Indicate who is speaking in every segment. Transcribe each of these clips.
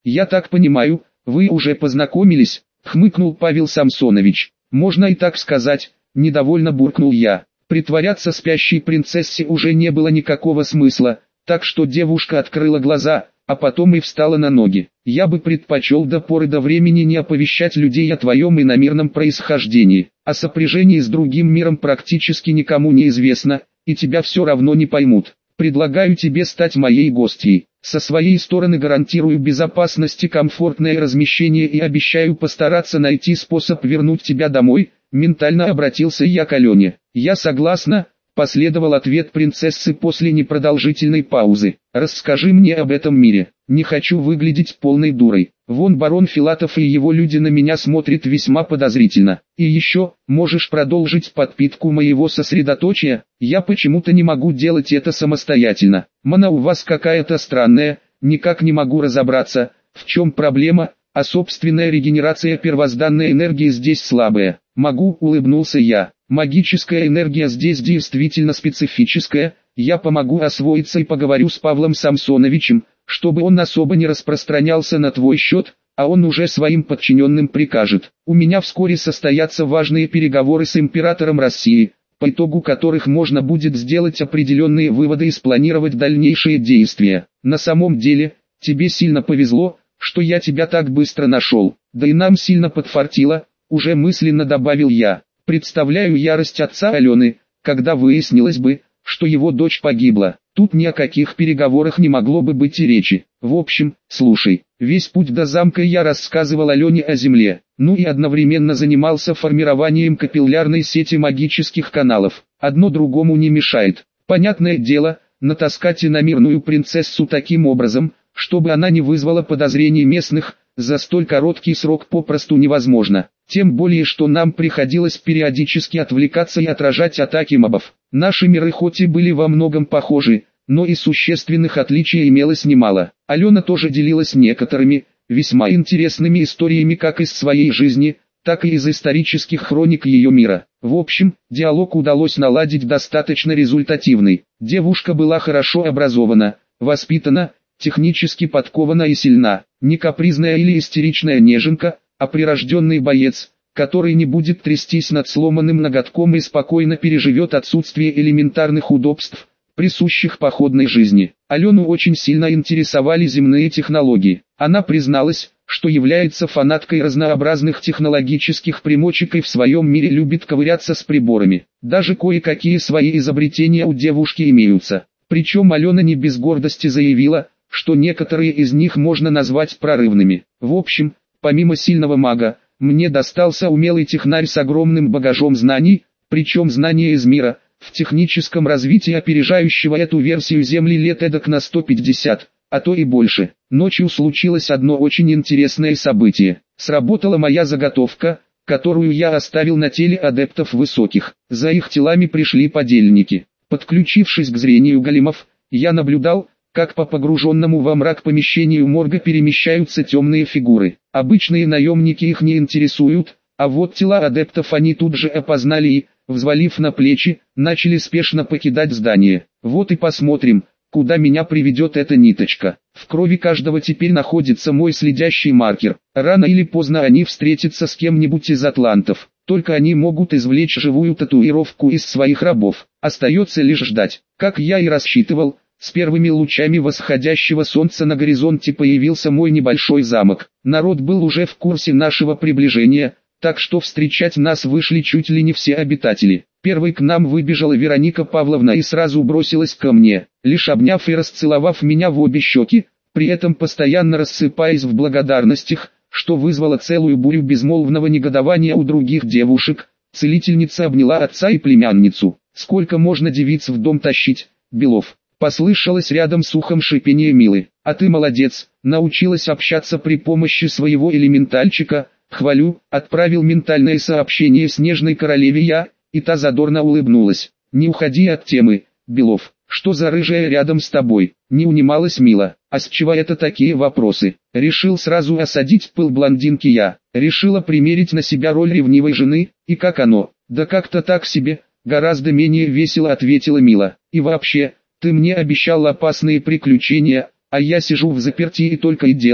Speaker 1: «Я так понимаю, вы уже познакомились», — хмыкнул Павел Самсонович. «Можно и так сказать», — недовольно буркнул я. Притворяться спящей принцессе уже не было никакого смысла, так что девушка открыла глаза, а потом и встала на ноги. «Я бы предпочел до поры до времени не оповещать людей о твоем иномирном происхождении. О сопряжении с другим миром практически никому не известно, и тебя все равно не поймут. Предлагаю тебе стать моей гостьей. Со своей стороны гарантирую безопасность и комфортное размещение и обещаю постараться найти способ вернуть тебя домой», — ментально обратился я к Алене. «Я согласна», — последовал ответ принцессы после непродолжительной паузы. «Расскажи мне об этом мире. Не хочу выглядеть полной дурой. Вон барон Филатов и его люди на меня смотрят весьма подозрительно. И еще, можешь продолжить подпитку моего сосредоточия? Я почему-то не могу делать это самостоятельно. Мана у вас какая-то странная, никак не могу разобраться, в чем проблема, а собственная регенерация первозданной энергии здесь слабая». «Могу», — улыбнулся я. «Магическая энергия здесь действительно специфическая. Я помогу освоиться и поговорю с Павлом Самсоновичем, чтобы он особо не распространялся на твой счет, а он уже своим подчиненным прикажет. У меня вскоре состоятся важные переговоры с императором России, по итогу которых можно будет сделать определенные выводы и спланировать дальнейшие действия. На самом деле, тебе сильно повезло, что я тебя так быстро нашел. Да и нам сильно подфартило», — уже мысленно добавил я. «Представляю ярость отца Алены, когда выяснилось бы, что его дочь погибла. Тут ни о каких переговорах не могло бы быть и речи. В общем, слушай, весь путь до замка я рассказывал Алене о земле, ну и одновременно занимался формированием капиллярной сети магических каналов. Одно другому не мешает. Понятное дело, натаскать иномирную принцессу таким образом, чтобы она не вызвала подозрений местных, за столь короткий срок попросту невозможно. Тем более, что нам приходилось периодически отвлекаться и отражать атаки мобов. Наши миры хоть и были во многом похожи, но и существенных отличий имелось немало. Алена тоже делилась некоторыми, весьма интересными историями как из своей жизни, так и из исторических хроник ее мира. В общем, диалог удалось наладить достаточно результативный. Девушка была хорошо образована, воспитана, технически подкована и сильна, не капризная или истеричная неженка, а прирожденный боец, который не будет трястись над сломанным ноготком и спокойно переживет отсутствие элементарных удобств, присущих походной жизни. Алену очень сильно интересовали земные технологии. Она призналась, что является фанаткой разнообразных технологических примочек и в своем мире любит ковыряться с приборами. Даже кое-какие свои изобретения у девушки имеются. Причем Алена не без гордости заявила, что некоторые из них можно назвать прорывными. В общем, помимо сильного мага, мне достался умелый технарь с огромным багажом знаний, причем знания из мира, в техническом развитии опережающего эту версию Земли лет эдак на 150, а то и больше. Ночью случилось одно очень интересное событие. Сработала моя заготовка, которую я оставил на теле адептов высоких. За их телами пришли подельники. Подключившись к зрению големов, я наблюдал, как по погруженному во мрак помещению морга перемещаются темные фигуры. Обычные наемники их не интересуют, а вот тела адептов они тут же опознали и, взвалив на плечи, начали спешно покидать здание. Вот и посмотрим, куда меня приведет эта ниточка. В крови каждого теперь находится мой следящий маркер. Рано или поздно они встретятся с кем-нибудь из атлантов. Только они могут извлечь живую татуировку из своих рабов. Остается лишь ждать. Как я и рассчитывал, с первыми лучами восходящего солнца на горизонте появился мой небольшой замок. Народ был уже в курсе нашего приближения, так что встречать нас вышли чуть ли не все обитатели. Первой к нам выбежала Вероника Павловна и сразу бросилась ко мне, лишь обняв и расцеловав меня в обе щеки, при этом постоянно рассыпаясь в благодарностях, что вызвало целую бурю безмолвного негодования у других девушек. Целительница обняла отца и племянницу. «Сколько можно девиц в дом тащить, Белов?» Послышалось рядом с ухом шипение Милы. «А ты молодец, научилась общаться при помощи своего элементальчика, хвалю», отправил ментальное сообщение снежной королеве я, и та задорно улыбнулась. «Не уходи от темы, Белов, что за рыжая рядом с тобой?» Не унималась Мила. «А с чего это такие вопросы?» Решил сразу осадить пыл блондинки я. Решила примерить на себя роль ревнивой жены, и как оно? «Да как-то так себе», гораздо менее весело ответила Мила. «И вообще, ты мне обещал опасные приключения, а я сижу в заперти и только и делаю,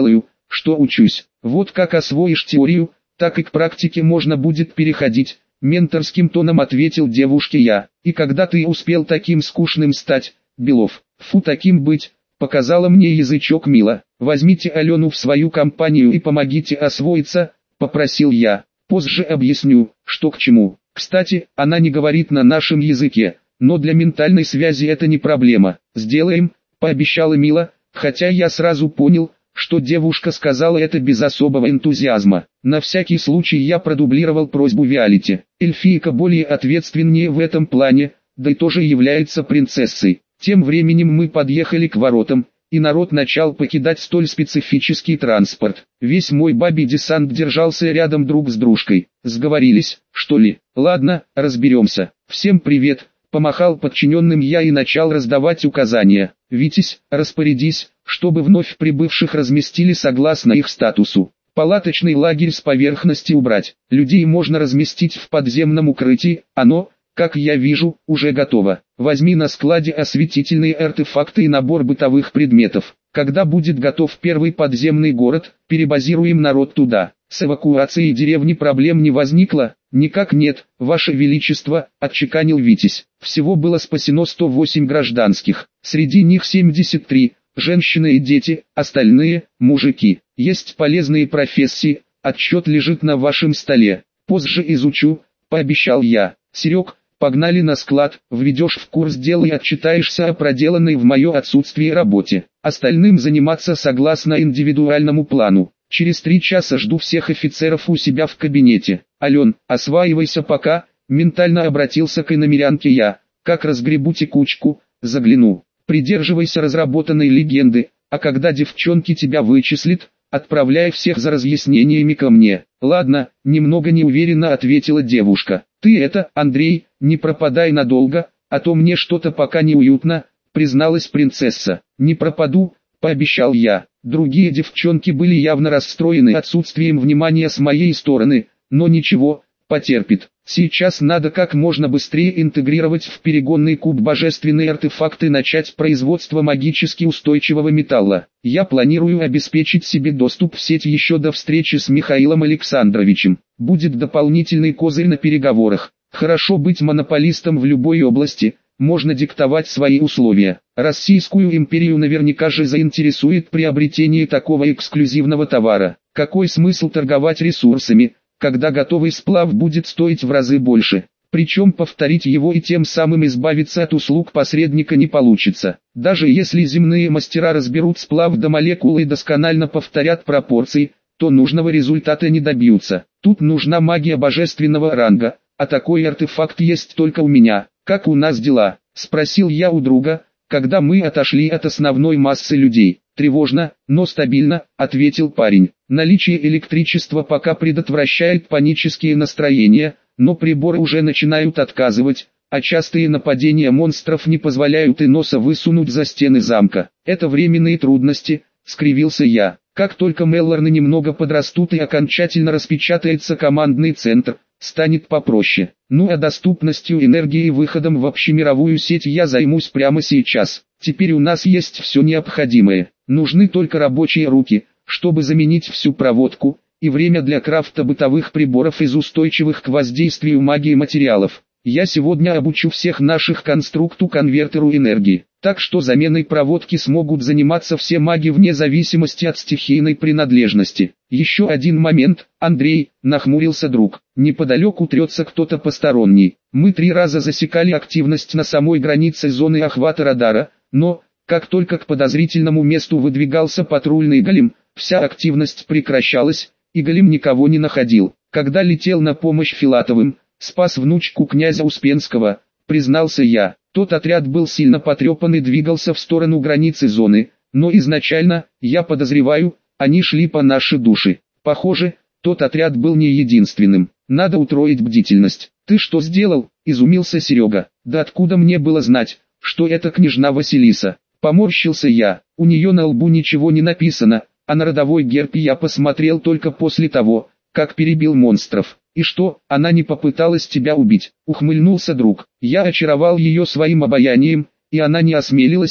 Speaker 1: что учусь. Вот как освоишь теорию, так и к практике можно будет переходить, менторским тоном ответил девушке я. И когда ты успел таким скучным стать, Белов? Фу, таким быть, показала мне язычок Мила. Возьмите Алену в свою компанию и помогите освоиться, попросил я. Позже объясню, что к чему. Кстати, она не говорит на нашем языке, но для ментальной связи это не проблема. Сделаем, пообещала Мила, хотя я сразу понял, что девушка сказала это без особого энтузиазма. На всякий случай я продублировал просьбу Виолетте. Эльфийка более ответственнее в этом плане, да и тоже является принцессой. Тем временем мы подъехали к воротам, и народ начал покидать столь специфический транспорт. Весь мой бабий десант держался рядом друг с дружкой. Сговорились, что ли? Ладно, разберемся. Всем привет, помахал подчиненным я и начал раздавать указания. Витязь, распорядись, чтобы вновь прибывших разместили согласно их статусу. Палаточный лагерь с поверхности убрать. Людей можно разместить в подземном укрытии, оно, как я вижу, уже готово. Возьми на складе осветительные артефакты и набор бытовых предметов. Когда будет готов первый подземный город, перебазируем народ туда. С эвакуацией деревни проблем не возникло? Никак нет, Ваше Величество, отчеканил Витязь. Всего было спасено 108 гражданских, среди них 73, женщины и дети, остальные, мужики. Есть полезные профессии, отчет лежит на вашем столе. Позже изучу, пообещал я. Серег, погнали на склад, введешь в курс дела и отчитаешься о проделанной в мое отсутствие работе. Остальным заниматься согласно индивидуальному плану. Через 3 часа жду всех офицеров у себя в кабинете. Ален, осваивайся пока, ментально обратился к иномерянке я. Как разгребу текучку, загляну. Придерживайся разработанной легенды, а когда девчонки тебя вычислят, отправляй всех за разъяснениями ко мне. Ладно, немного неуверенно ответила девушка. Ты это, Андрей, не пропадай надолго, а то мне что-то пока неуютно, призналась принцесса. Не пропаду, пообещал я. Другие девчонки были явно расстроены отсутствием внимания с моей стороны, но ничего, потерпит. Сейчас надо как можно быстрее интегрировать в перегонный куб божественные артефакты и начать производство магически устойчивого металла. Я планирую обеспечить себе доступ в сеть еще до встречи с Михаилом Александровичем. Будет дополнительный козырь на переговорах. Хорошо быть монополистом в любой области, можно диктовать свои условия. Российскую империю наверняка же заинтересует приобретение такого эксклюзивного товара. Какой смысл торговать ресурсами, когда готовый сплав будет стоить в разы больше? Причем повторить его и тем самым избавиться от услуг посредника не получится. Даже если земные мастера разберут сплав до молекулы и досконально повторят пропорции, то нужного результата не добьются. Тут нужна магия божественного ранга, а такой артефакт есть только у меня. «Как у нас дела?» – спросил я у друга, когда мы отошли от основной массы людей. «Тревожно, но стабильно», – ответил парень. «Наличие электричества пока предотвращает панические настроения, но приборы уже начинают отказывать, а частые нападения монстров не позволяют и носа высунуть за стены замка. Это временные трудности», – скривился я. «Как только Меллорны немного подрастут и окончательно распечатается командный центр, станет попроще. Ну а доступностью энергии и выходом в общемировую сеть я займусь прямо сейчас. Теперь у нас есть все необходимое. Нужны только рабочие руки, чтобы заменить всю проводку, и время для крафта бытовых приборов из устойчивых к воздействию магии материалов. Я сегодня обучу всех наших конструкту-конвертеру энергии, так что заменой проводки смогут заниматься все маги вне зависимости от стихийной принадлежности. Еще один момент, Андрей, нахмурился друг. Неподалеку трется кто-то посторонний. Мы 3 раза засекали активность на самой границе зоны охвата радара, но, как только к подозрительному месту выдвигался патрульный голем, вся активность прекращалась, и голем никого не находил. Когда летел на помощь Филатовым, спас внучку князя Успенского, признался я. Тот отряд был сильно потрепан и двигался в сторону границы зоны, но изначально, я подозреваю, они шли по нашей душе. Похоже, тот отряд был не единственным. Надо утроить бдительность. «Ты что сделал?» – изумился Серега. «Да откуда мне было знать, что это княжна Василиса?» Поморщился я. У нее на лбу ничего не написано, а на родовой герб я посмотрел только после того, как перебил монстров. «И что, она не попыталась тебя убить?» – ухмыльнулся друг. «Я очаровал ее своим обаянием, и она не осмелилась»,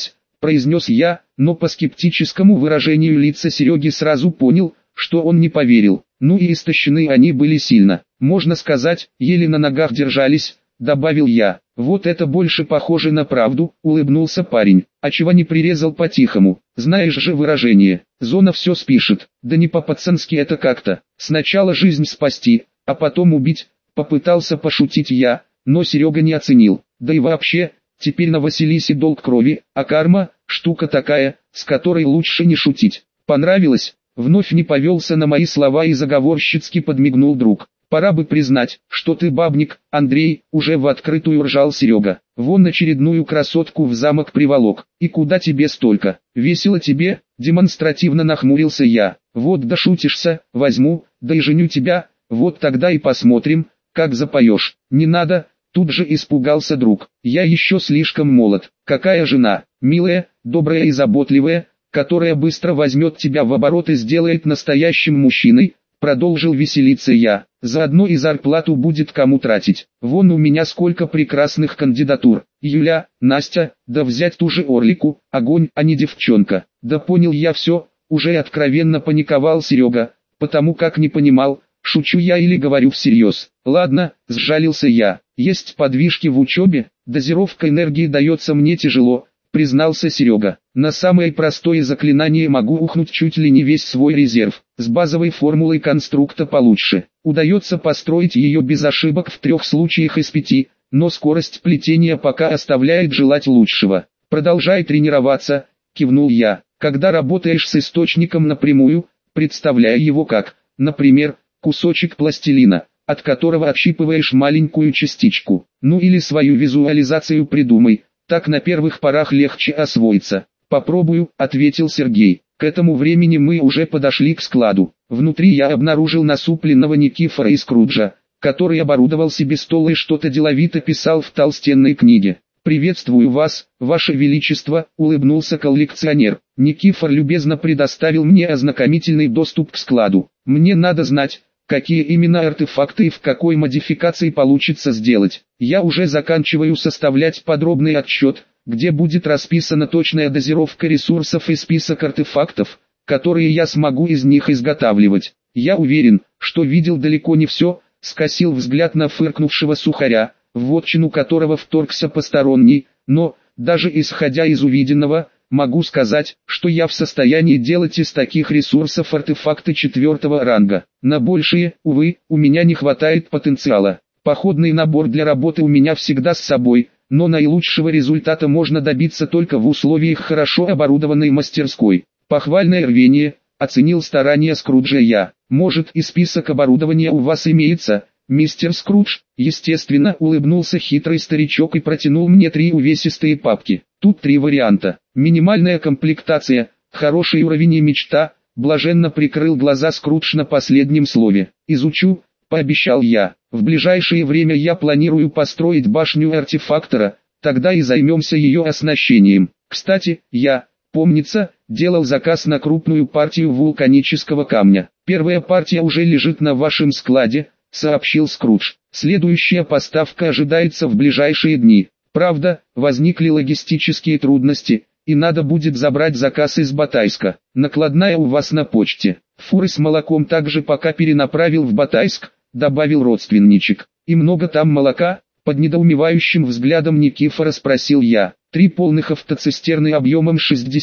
Speaker 1: произнес я, но по скептическому выражению лица Сереги сразу понял, что он не поверил. Ну и истощены они были сильно. Можно сказать, еле на ногах держались, добавил я. Вот это больше похоже на правду, улыбнулся парень. А чего не прирезал по-тихому? Знаешь же выражение, зона все спишет. Да не по-пацански это как-то. Сначала жизнь спасти, а потом убить. Попытался пошутить я, но Серега не оценил. Да и вообще, теперь на Василисе долг крови, а карма – штука такая, с которой лучше не шутить. Понравилось? Вновь не повелся на мои слова и заговорщицки подмигнул друг. Пора бы признать, что ты бабник, Андрей, уже в открытую ржал Серега. Вон очередную красотку в замок приволок. И куда тебе столько? Весело тебе? Демонстративно нахмурился я. Вот дошутишься, возьму, да и женю тебя, вот тогда и посмотрим, как запоешь. Не надо, тут же испугался друг. Я еще слишком молод. Какая жена? Милая, добрая и заботливая, которая быстро возьмет тебя в оборот и сделает настоящим мужчиной, продолжил веселиться я. Заодно и зарплату будет кому тратить. Вон у меня сколько прекрасных кандидатур. Юля, Настя, да взять ту же Орлику, огонь, а не девчонка. Да понял я все, уже откровенно паниковал Серега, потому как не понимал, шучу я или говорю всерьез. Ладно, сжалился я. Есть подвижки в учебе, дозировка энергии дается мне тяжело, признался Серега. На самое простое заклинание могу ухнуть чуть ли не весь свой резерв. С базовой формулой конструкта получше. Удается построить ее без ошибок в 3 случаях из 5, но скорость плетения пока оставляет желать лучшего. Продолжай тренироваться, кивнул я. Когда работаешь с источником напрямую, представляя его как, например, кусочек пластилина, от которого отщипываешь маленькую частичку. Ну или свою визуализацию придумай, так на первых порах легче освоиться. «Попробую», — ответил Сергей. К этому времени мы уже подошли к складу. Внутри я обнаружил насупленного Никифора и Скруджа, который оборудовал себе стол и что-то деловито писал в толстенной книге. «Приветствую вас, ваше величество», — улыбнулся коллекционер. Никифор любезно предоставил мне ознакомительный доступ к складу. «Мне надо знать, какие именно артефакты и в какой модификации получится сделать. Я уже заканчиваю составлять подробный отчет, где будет расписана точная дозировка ресурсов и список артефактов, которые я смогу из них изготавливать. Я уверен, что видел далеко не все», — скосил взгляд на фыркнувшего сухаря, в вотчину которого вторгся посторонний, «но, даже исходя из увиденного, могу сказать, что я в состоянии делать из таких ресурсов артефакты 4-го ранга. На большие, увы, у меня не хватает потенциала. Походный набор для работы у меня всегда с собой, но наилучшего результата можно добиться только в условиях хорошо оборудованной мастерской». «Похвальное рвение», — оценил старания Скруджа я. «Может, и список оборудования у вас имеется, мистер Скрудж?» Естественно, улыбнулся хитрый старичок и протянул мне 3 увесистые папки. Тут 3 варианта. Минимальная комплектация, хороший уровень и мечта. Блаженно прикрыл глаза Скрудж на последнем слове. «Изучу», — пообещал я. «В ближайшее время я планирую построить башню артефактора, тогда и займемся ее оснащением. Кстати, я, помнится, делал заказ на крупную партию вулканического камня. Первая партия уже лежит на вашем складе», — сообщил Скрудж. «Следующая поставка ожидается в ближайшие дни. Правда, возникли логистические трудности, и надо будет забрать заказ из Батайска. Накладная у вас на почте. Фуры с молоком также пока перенаправил в Батайск», — добавил родственничек. «И много там молока?» — под недоумевающим взглядом Никифора спросил я. 3 полных автоцистерны объемом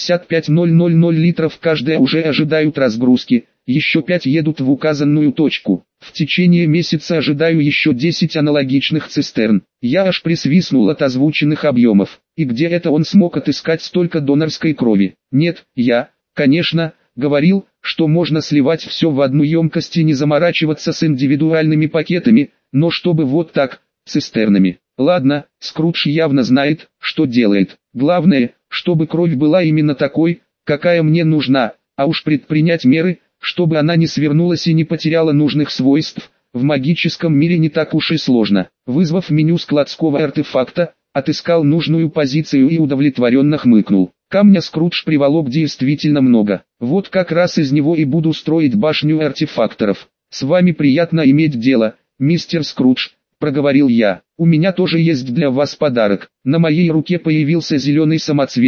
Speaker 1: 65,000 литров каждая уже ожидают разгрузки, еще 5 едут в указанную точку. В течение месяца ожидаю еще 10 аналогичных цистерн. Я аж присвистнул от озвученных объемов. И где это он смог отыскать столько донорской крови? Нет, я, конечно, говорил, что можно сливать все в одну емкость и не заморачиваться с индивидуальными пакетами, но чтобы вот так, цистернами. Ладно, Скрудж явно знает, что делает. Главное, чтобы кровь была именно такой, какая мне нужна, а уж предпринять меры, чтобы она не свернулась и не потеряла нужных свойств, в магическом мире не так уж и сложно. Вызвав меню складского артефакта, отыскал нужную позицию и удовлетворенно хмыкнул. Камня Скрудж приволок действительно много. Вот как раз из него и буду строить башню артефакторов. «С вами приятно иметь дело, мистер Скрудж», — проговорил я. «У меня тоже есть для вас подарок». На моей руке появился зеленый самоцвет,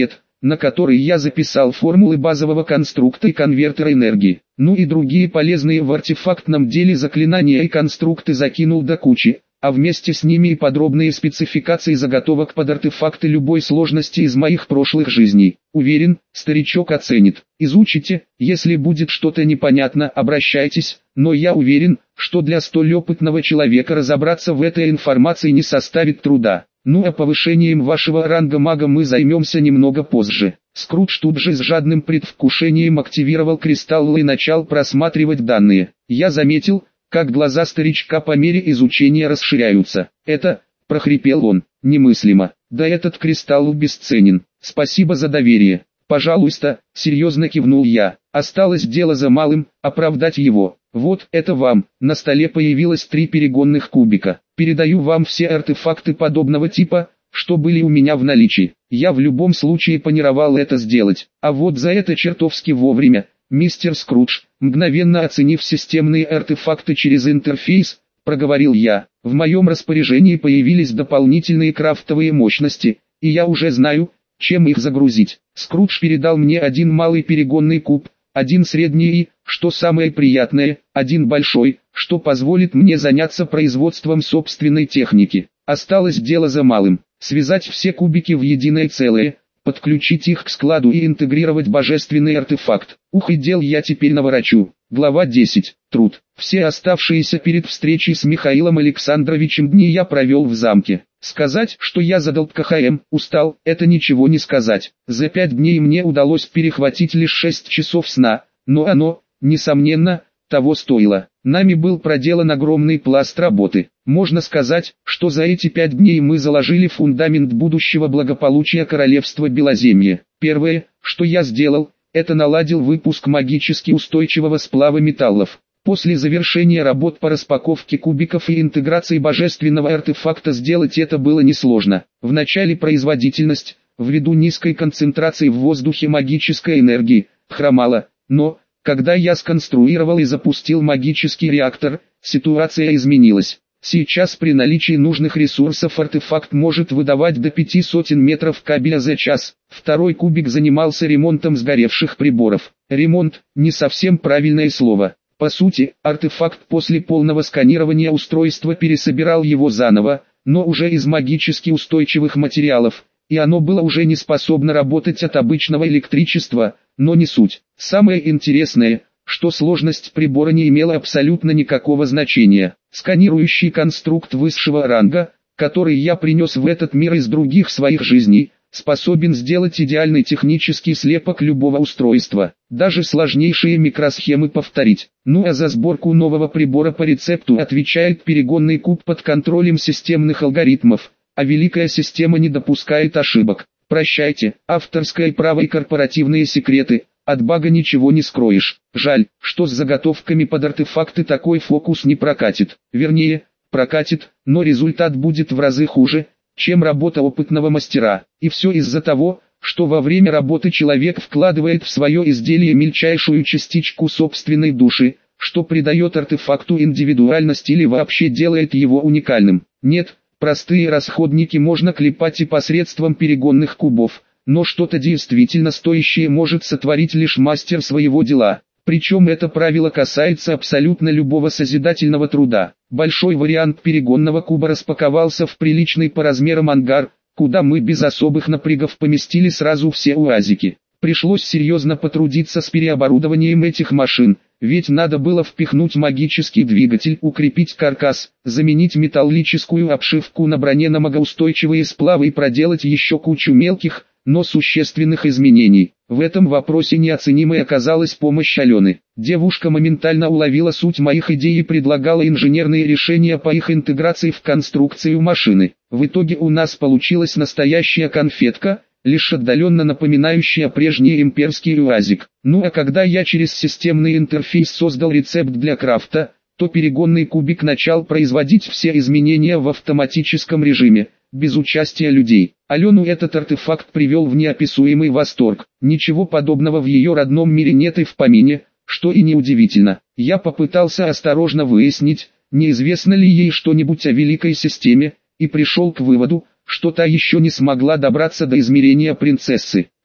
Speaker 1: на которой я записал формулы базового конструкта и конвертера энергии. Ну и другие полезные в артефактном деле заклинания и конструкты закинул до кучи, а вместе с ними и подробные спецификации заготовок под артефакты любой сложности из моих прошлых жизней. Уверен, старичок оценит. Изучите, если будет что-то непонятно, обращайтесь, но я уверен, что для столь опытного человека разобраться в этой информации не составит труда. Ну а повышением вашего ранга мага мы займемся немного позже. Скрудж тут же с жадным предвкушением активировал кристалл и начал просматривать данные. Я заметил, как глаза старичка по мере изучения расширяются. «Это», — прохрипел он, — «немыслимо. Да этот кристалл бесценен. Спасибо за доверие». «Пожалуйста», — серьезно кивнул я. «Осталось дело за малым, оправдать его. Вот, это вам». На столе появилось 3 перегонных кубика. «Передаю вам все артефакты подобного типа, что были у меня в наличии. Я в любом случае планировал это сделать. А вот за это чертовски вовремя, мистер Скрудж», мгновенно оценив системные артефакты через интерфейс, проговорил я. «В моем распоряжении появились дополнительные крафтовые мощности, и я уже знаю, чем их загрузить». Скрудж передал мне 1 малый перегонный куб, 1 средний и, что самое приятное, 1 большой, что позволит мне заняться производством собственной техники. Осталось дело за малым: связать все кубики в единое целое, подключить их к складу и интегрировать божественный артефакт. Ух, и дел я теперь наворочу. Глава 10. Труд. Все оставшиеся перед встречей с Михаилом Александровичем дни я провел в замке. Сказать, что я задал КХМ, устал, это ничего не сказать. За 5 дней мне удалось перехватить лишь 6 часов сна, но оно, несомненно, того стоило. Нами был проделан огромный пласт работы. Можно сказать, что за эти 5 дней мы заложили фундамент будущего благополучия королевства Белоземья. Первое, что я сделал, это наладил выпуск магически устойчивого сплава металлов. После завершения работ по распаковке кубиков и интеграции божественного артефакта сделать это было несложно. Вначале производительность, ввиду низкой концентрации в воздухе магической энергии, хромала, но, когда я сконструировал и запустил магический реактор, ситуация изменилась. Сейчас при наличии нужных ресурсов артефакт может выдавать до 500 метров кабеля за час. Второй кубик занимался ремонтом сгоревших приборов. Ремонт – не совсем правильное слово. По сути, артефакт после полного сканирования устройства пересобирал его заново, но уже из магически устойчивых материалов, и оно было уже не способно работать от обычного электричества, но не суть. Самое интересное, что сложность прибора не имела абсолютно никакого значения. Сканирующий конструкт высшего ранга, который я принес в этот мир из других своих жизней, способен сделать идеальный технический слепок любого устройства, даже сложнейшие микросхемы повторить. Ну а за сборку нового прибора по рецепту отвечает перегонный куб под контролем системных алгоритмов, а великая система не допускает ошибок. Прощайте, авторское право и корпоративные секреты, от бага ничего не скроешь. Жаль, что с заготовками под артефакты такой фокус не прокатит. Вернее, прокатит, но результат будет в разы хуже, чем работа опытного мастера. И все из-за того, что во время работы человек вкладывает в свое изделие мельчайшую частичку собственной души, что придает артефакту индивидуальность или вообще делает его уникальным. Нет, простые расходники можно клепать и посредством перегонных кубов, но что-то действительно стоящее может сотворить лишь мастер своего дела. Причем это правило касается абсолютно любого созидательного труда. Большой вариант перегонного куба распаковался в приличный по размерам ангар, куда мы без особых напрягов поместили сразу все УАЗики. Пришлось серьезно потрудиться с переоборудованием этих машин, ведь надо было впихнуть магический двигатель, укрепить каркас, заменить металлическую обшивку на броне на магоустойчивые сплавы и проделать еще кучу мелких, но существенных изменений. В этом вопросе неоценимой оказалась помощь Алены. Девушка моментально уловила суть моих идей и предлагала инженерные решения по их интеграции в конструкцию машины. В итоге у нас получилась настоящая конфетка, лишь отдаленно напоминающая прежний имперский УАЗик. Ну а когда я через системный интерфейс создал рецепт для крафта, то перегонный кубик начал производить все изменения в автоматическом режиме, без участия людей. Алену этот артефакт привел в неописуемый восторг. Ничего подобного в ее родном мире нет и в помине, что и неудивительно. Я попытался осторожно выяснить, неизвестно ли ей что-нибудь о великой системе, и пришел к выводу, что та еще не смогла добраться до измерения принцессы.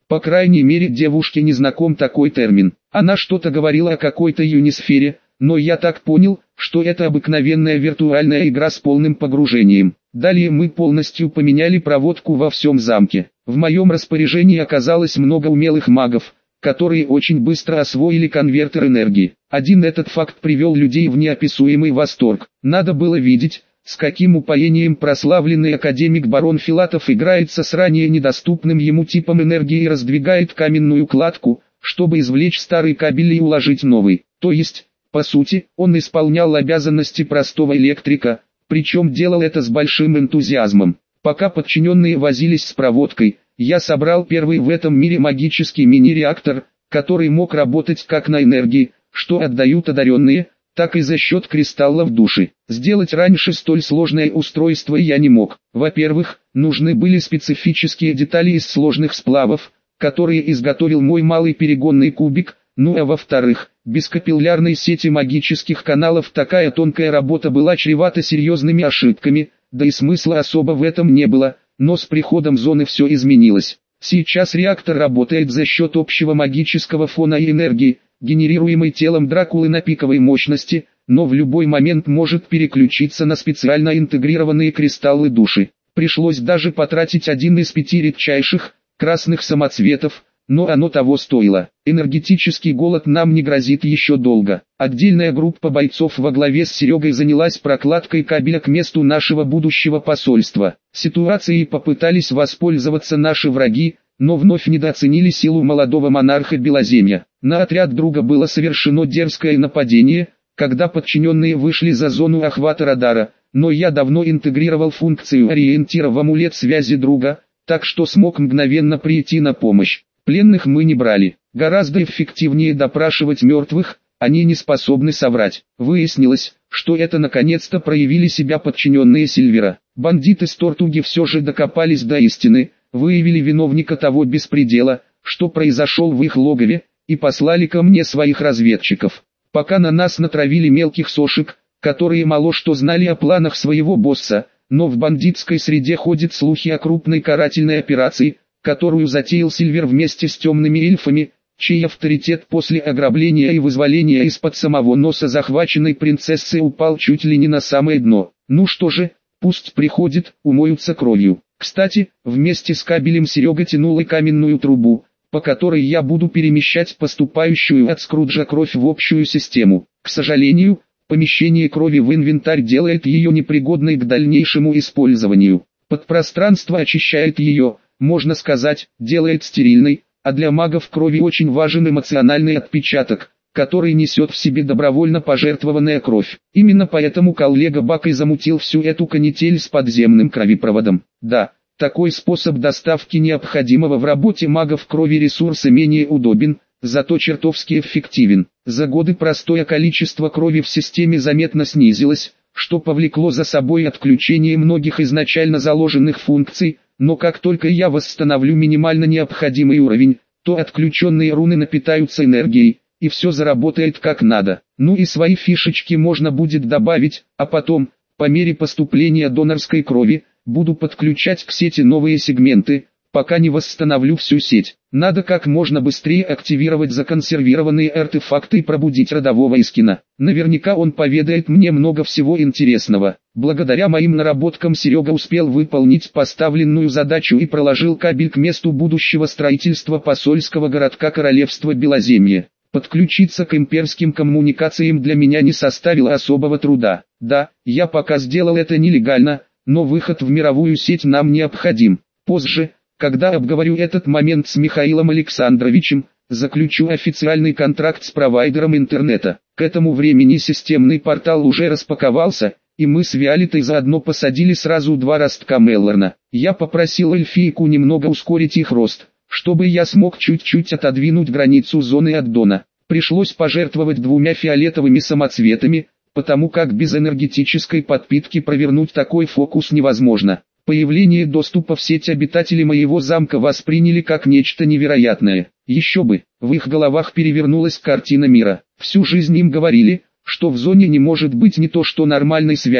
Speaker 1: По крайней мере девушке не знаком такой термин. Она что-то говорила о какой-то юнисфере, но я так понял, что это обыкновенная виртуальная игра с полным погружением. Далее мы полностью поменяли проводку во всем замке. В моем распоряжении оказалось много умелых магов, которые очень быстро освоили конвертер энергии. Один этот факт привел людей в неописуемый восторг. Надо было видеть, с каким упоением прославленный академик барон Филатов играется с ранее недоступным ему типом энергии и раздвигает каменную кладку, чтобы извлечь старый кабель и уложить новый. То есть, по сути, он исполнял обязанности простого электрика, причем делал это с большим энтузиазмом. Пока подчиненные возились с проводкой, я собрал первый в этом мире магический мини-реактор, который мог работать как на энергии, что отдают одаренные, так и за счет кристаллов души. Сделать раньше столь сложное устройство я не мог. Во-первых, нужны были специфические детали из сложных сплавов, которые изготовил мой малый перегонный кубик, ну а во-вторых, без капиллярной сети магических каналов такая тонкая работа была чревата серьезными ошибками, да и смысла особо в этом не было, но с приходом зоны все изменилось. Сейчас реактор работает за счет общего магического фона и энергии, генерируемой телом Дракулы на пиковой мощности, но в любой момент может переключиться на специально интегрированные кристаллы души. Пришлось даже потратить один из 5 редчайших, красных самоцветов, но оно того стоило. Энергетический голод нам не грозит еще долго. Отдельная группа бойцов во главе с Серегой занялась прокладкой кабеля к месту нашего будущего посольства. Ситуацией попытались воспользоваться наши враги, но вновь недооценили силу молодого монарха Белоземья. На отряд друга было совершено дерзкое нападение, когда подчиненные вышли за зону охвата радара, но я давно интегрировал функцию ориентира в амулет связи друга, так что смог мгновенно прийти на помощь. Пленных мы не брали. Гораздо эффективнее допрашивать мертвых, они не способны соврать. Выяснилось, что это наконец-то проявили себя подчиненные Сильвера. Бандиты с Тортуги все же докопались до истины, выявили виновника того беспредела, что произошел в их логове, и послали ко мне своих разведчиков. Пока на нас натравили мелких сошек, которые мало что знали о планах своего босса, но в бандитской среде ходят слухи о крупной карательной операции, которую затеял Сильвер вместе с темными эльфами, чей авторитет после ограбления и вызволения из-под самого носа захваченной принцессы упал чуть ли не на самое дно. Ну что же, пусть приходит, умоются кровью. Кстати, вместе с кабелем Серега тянул и каменную трубу, по которой я буду перемещать поступающую от Скруджа кровь в общую систему. К сожалению, помещение крови в инвентарь делает ее непригодной к дальнейшему использованию. Подпространство очищает ее, можно сказать, делает стерильной, а для магов крови очень важен эмоциональный отпечаток, который несет в себе добровольно пожертвованная кровь. Именно поэтому коллега Бак и замутил всю эту канитель с подземным кровепроводом. Да, такой способ доставки необходимого в работе магов крови ресурса менее удобен, зато чертовски эффективен. За годы простое количество крови в системе заметно снизилось, что повлекло за собой отключение многих изначально заложенных функций, но как только я восстановлю минимально необходимый уровень, то отключенные руны напитаются энергией, и все заработает как надо. Ну и свои фишечки можно будет добавить, а потом, по мере поступления донорской крови, буду подключать к сети новые сегменты, пока не восстановлю всю сеть. Надо как можно быстрее активировать законсервированные артефакты и пробудить родового Искина. Наверняка он поведает мне много всего интересного. Благодаря моим наработкам Серега успел выполнить поставленную задачу и проложил кабель к месту будущего строительства посольского городка Королевства Белоземье. Подключиться к имперским коммуникациям для меня не составило особого труда. Да, я пока сделал это нелегально, но выход в мировую сеть нам необходим. Позже, когда обговорю этот момент с Михаилом Александровичем, заключу официальный контракт с провайдером интернета. К этому времени системный портал уже распаковался, и мы с Виолеттой заодно посадили сразу 2 ростка Меллорна. Я попросил эльфийку немного ускорить их рост, чтобы я смог чуть-чуть отодвинуть границу зоны отдона. Пришлось пожертвовать 2 фиолетовыми самоцветами, потому как без энергетической подпитки провернуть такой фокус невозможно. Появление доступа в сеть обитатели моего замка восприняли как нечто невероятное. Еще бы, в их головах перевернулась картина мира. Всю жизнь им говорили, что в зоне не может быть не то что нормальной связи,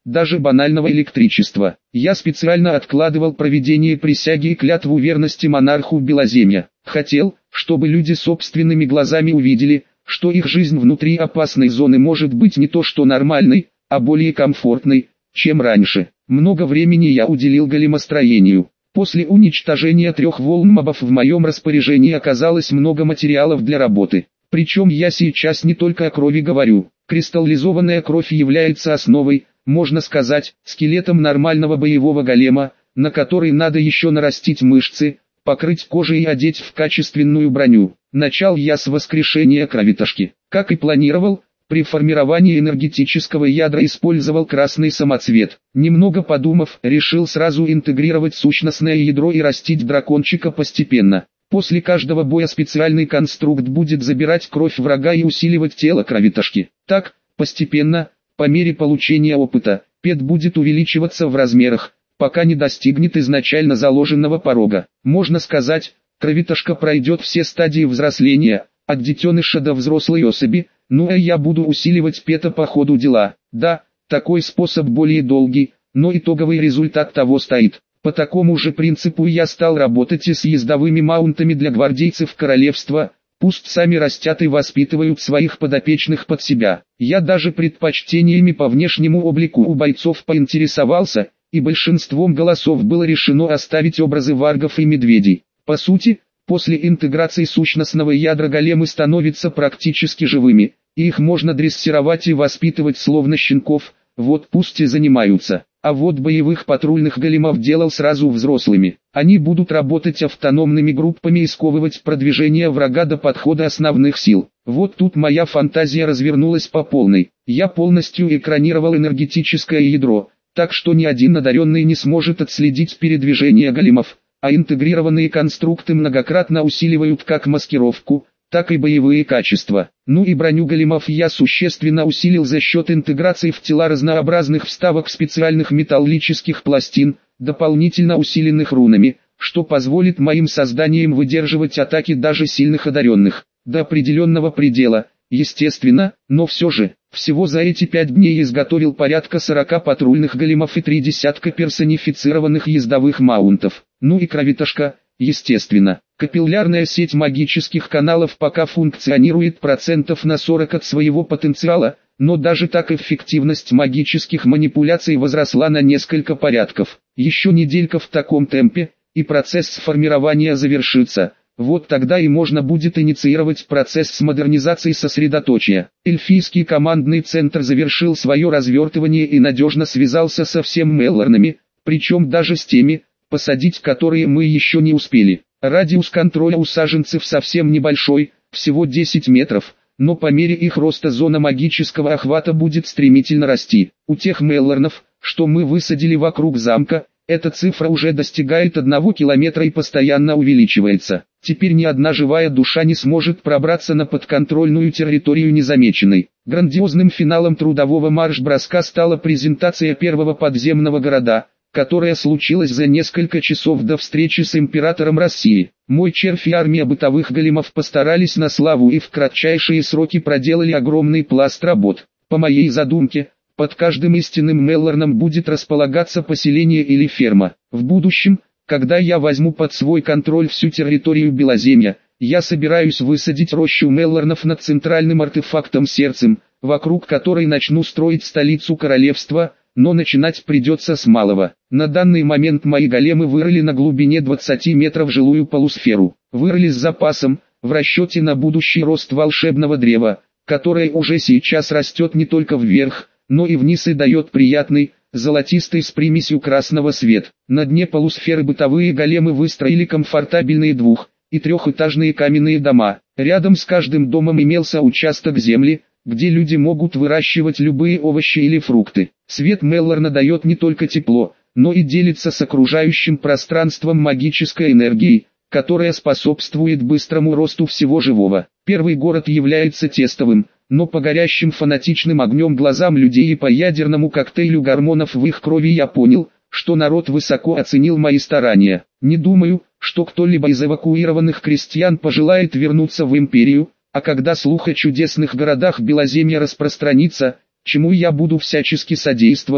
Speaker 1: даже банального электричества. Я специально откладывал проведение присяги и клятву верности монарху Белоземья. Хотел, чтобы люди собственными глазами увидели, что их жизнь внутри опасной зоны может быть не то что нормальной, а более комфортной, чем раньше. Много времени я уделил големостроению. После уничтожения 3 волн мобов в моем распоряжении оказалось много материалов для работы. Причем я сейчас не только о крови говорю. Кристаллизованная кровь является основой, можно сказать, скелетом нормального боевого голема, на который надо еще нарастить мышцы, покрыть кожей и одеть в качественную броню. Начал я с воскрешения кровитошки. Как и планировал, при формировании энергетического ядра использовал красный самоцвет. Немного подумав, решил сразу интегрировать сущностное ядро и растить дракончика постепенно. После каждого боя специальный конструкт будет забирать кровь врага и усиливать тело кровитошки. Так, постепенно, по мере получения опыта, пет будет увеличиваться в размерах, пока не достигнет изначально заложенного порога. Можно сказать, кровитошка пройдет все стадии взросления, от детеныша до взрослой особи, ну а я буду усиливать пета по ходу дела. Да, такой способ более долгий, но итоговый результат того стоит. По такому же принципу я стал работать и с ездовыми маунтами для гвардейцев королевства, пусть сами растят и воспитывают своих подопечных под себя. Я даже предпочтениями по внешнему облику у бойцов поинтересовался, и большинством голосов было решено оставить образы варгов и медведей. По сути, после интеграции сущностного ядра големы становятся практически живыми, и их можно дрессировать и воспитывать словно щенков, вот пусть и занимаются. А вот боевых патрульных големов делал сразу взрослыми. Они будут работать автономными группами и сковывать продвижение врага до подхода основных сил. Вот тут моя фантазия развернулась по полной. Я полностью экранировал энергетическое ядро, так что ни один одаренный не сможет отследить передвижение големов, а интегрированные конструкты многократно усиливают как маскировку, так и боевые качества. Ну и броню големов я существенно усилил за счет интеграции в тела разнообразных вставок специальных металлических пластин, дополнительно усиленных рунами, что позволит моим созданиям выдерживать атаки даже сильных одаренных, до определенного предела, естественно, но все же. Всего за эти 5 дней изготовил порядка 40 патрульных големов и 3 десятка персонифицированных ездовых маунтов. Ну и кровитошка, естественно. Капиллярная сеть магических каналов пока функционирует процентов на 40 от своего потенциала, но даже так эффективность магических манипуляций возросла на несколько порядков. Еще неделька в таком темпе, и процесс формирования завершится. Вот тогда и можно будет инициировать процесс модернизации сосредоточия. Эльфийский командный центр завершил свое развертывание и надежно связался со всеми Меллорнами, причем даже с теми, посадить которые мы еще не успели. Радиус контроля у саженцев совсем небольшой, всего 10 метров, но по мере их роста зона магического охвата будет стремительно расти. У тех Меллорнов, что мы высадили вокруг замка, эта цифра уже достигает 1 километра и постоянно увеличивается. Теперь ни одна живая душа не сможет пробраться на подконтрольную территорию незамеченной. Грандиозным финалом трудового марш-броска стала презентация первого подземного города, которая случилась за несколько часов до встречи с императором России. Мой червь и армия бытовых големов постарались на славу и в кратчайшие сроки проделали огромный пласт работ. По моей задумке, под каждым истинным Меллорном будет располагаться поселение или ферма. В будущем, когда я возьму под свой контроль всю территорию Белоземья, я собираюсь высадить рощу Меллорнов над центральным артефактом сердцем, вокруг которой начну строить столицу королевства, но начинать придется с малого. На данный момент мои големы вырыли на глубине 20 метров жилую полусферу. Вырыли с запасом, в расчете на будущий рост волшебного древа, которое уже сейчас растет не только вверх, но и вниз и дает приятный, золотистый с примесью красного свет. На дне полусферы бытовые големы выстроили комфортабельные 2- и 3-этажные каменные дома. Рядом с каждым домом имелся участок земли, где люди могут выращивать любые овощи или фрукты. Свет Меллорна дает не только тепло, но и делится с окружающим пространством магической энергией, которая способствует быстрому росту всего живого. Первый город является тестовым, но по горящим фанатичным огнем глазам людей и по ядерному коктейлю гормонов в их крови я понял, что народ высоко оценил мои старания. Не думаю, что кто-либо из эвакуированных крестьян пожелает вернуться в империю, а когда слух о чудесных городах Белоземья распространится, чему я буду всячески содействовать,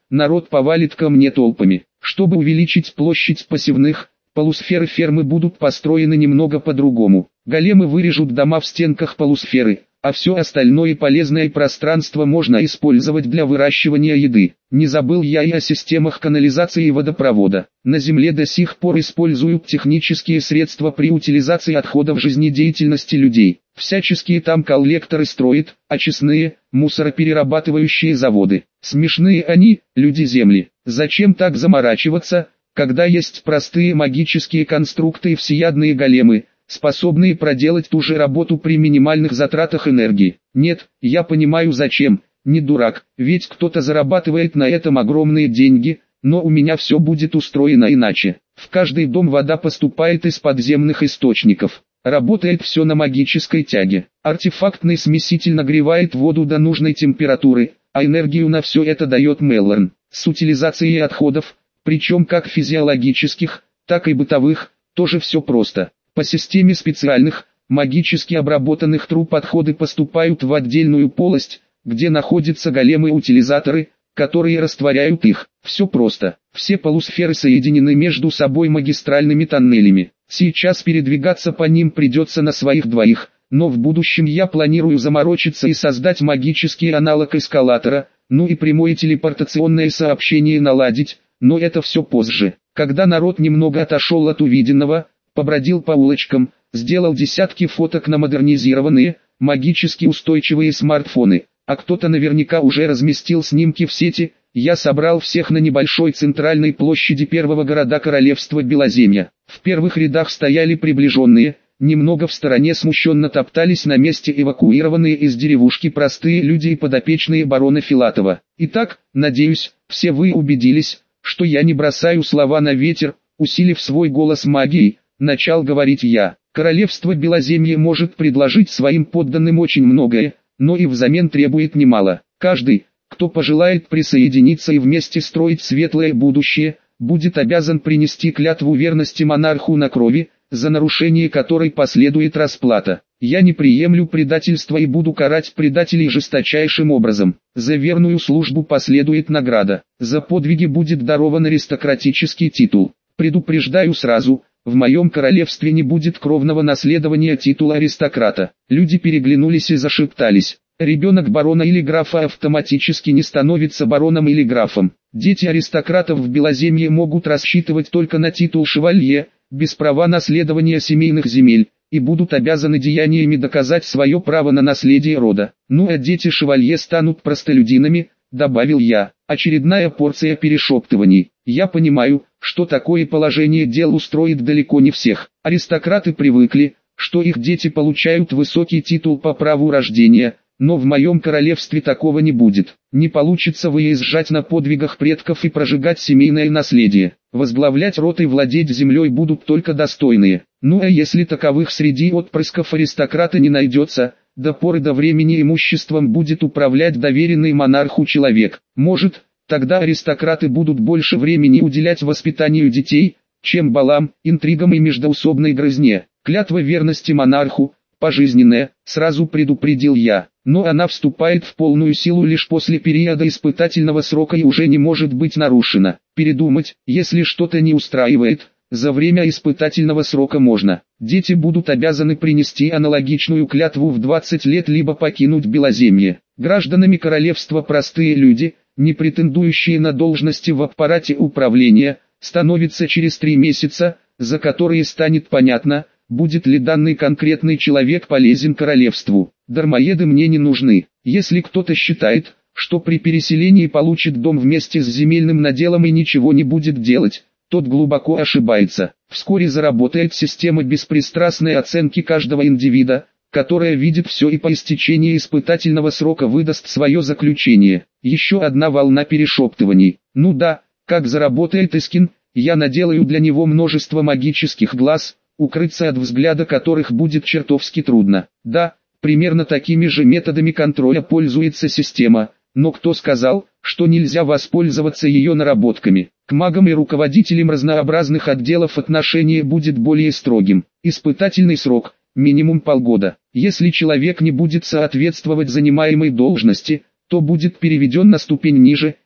Speaker 1: народ повалит ко мне толпами. Чтобы увеличить площадь пассивных, полусферы фермы будут построены немного по-другому. Големы вырежут дома в стенках полусферы, а все остальное полезное пространство можно использовать для выращивания еды. Не забыл я и о системах канализации и водопровода. На Земле до сих пор используют технические средства при утилизации отходов жизнедеятельности людей. Всяческие там коллекторы строят, очистные, мусороперерабатывающие заводы. Смешные они, люди Земли. Зачем так заморачиваться, когда есть простые магические конструкты и всеядные големы, способные проделать ту же работу при минимальных затратах энергии? Нет, я понимаю зачем, не дурак, ведь кто-то зарабатывает на этом огромные деньги, но у меня все будет устроено иначе. В каждый дом вода поступает из подземных источников. Работает все на магической тяге. Артефактный смеситель нагревает воду до нужной температуры, а энергию на все это дает Меллорн. С утилизацией отходов, причем как физиологических, так и бытовых, тоже все просто. По системе специальных, магически обработанных труб отходы поступают в отдельную полость, где находятся големы-утилизаторы, которые растворяют их. Все просто. Все полусферы соединены между собой магистральными тоннелями. Сейчас передвигаться по ним придется на своих двоих, но в будущем я планирую заморочиться и создать магический аналог эскалатора, ну и прямое телепортационное сообщение наладить, но это все позже. Когда народ немного отошел от увиденного, побродил по улочкам, сделал десятки фоток на модернизированные, магически устойчивые смартфоны, а кто-то наверняка уже разместил снимки в сети, я собрал всех на небольшой центральной площади первого города королевства Белоземья. В первых рядах стояли приближенные, немного в стороне смущенно топтались на месте эвакуированные из деревушки простые люди и подопечные барона Филатова. Итак, надеюсь, все вы убедились, что я не бросаю слова на ветер, усилив свой голос магией, начал говорить я. Королевство Белоземье может предложить своим подданным очень многое, но и взамен требует немало. Каждый, кто пожелает присоединиться и вместе строить светлое будущее, будет обязан принести клятву верности монарху на крови, за нарушение которой последует расплата. Я не приемлю предательства и буду карать предателей жесточайшим образом. За верную службу последует награда. За подвиги будет дарован аристократический титул. Предупреждаю сразу, в моем королевстве не будет кровного наследования титула аристократа. Люди переглянулись и зашептались. Ребенок барона или графа автоматически не становится бароном или графом. Дети аристократов в Белоземье могут рассчитывать только на титул шевалье, без права наследования семейных земель, и будут обязаны деяниями доказать свое право на наследие рода. Ну а дети шевалье станут простолюдинами, добавил я. Очередная порция перешептываний. Я понимаю, что такое положение дел устроит далеко не всех. Аристократы привыкли, что их дети получают высокий титул по праву рождения, но в моем королевстве такого не будет. Не получится выезжать на подвигах предков и прожигать семейное наследие. Возглавлять род и владеть землей будут только достойные. Ну а если таковых среди отпрысков аристократа не найдется, до поры до времени имуществом будет управлять доверенный монарху человек. Может, тогда аристократы будут больше времени уделять воспитанию детей, чем балам, интригам и междоусобной грызне. Клятва верности монарху, пожизненная, сразу предупредил я, но она вступает в полную силу лишь после периода испытательного срока и уже не может быть нарушена. Передумать, если что-то не устраивает, за время испытательного срока можно. Дети будут обязаны принести аналогичную клятву в 20 лет либо покинуть Белоземье. Гражданами королевства простые люди, не претендующие на должности в аппарате управления, становятся через 3 месяца, за которые станет понятно, будет ли данный конкретный человек полезен королевству. Дармоеды мне не нужны. Если кто-то считает, что при переселении получит дом вместе с земельным наделом и ничего не будет делать, тот глубоко ошибается. Вскоре заработает система беспристрастной оценки каждого индивида, которая видит все и по истечении испытательного срока выдаст свое заключение. Еще одна волна перешептываний. Ну да, как заработает Искин, я наделаю для него множество магических глаз, укрыться от взгляда которых будет чертовски трудно. Да, примерно такими же методами контроля пользуется система, но кто сказал, что нельзя воспользоваться ее наработками? К магам и руководителям разнообразных отделов отношение будет более строгим. Испытательный срок – минимум полгода. Если человек не будет соответствовать занимаемой должности, то будет переведен на ступень ниже,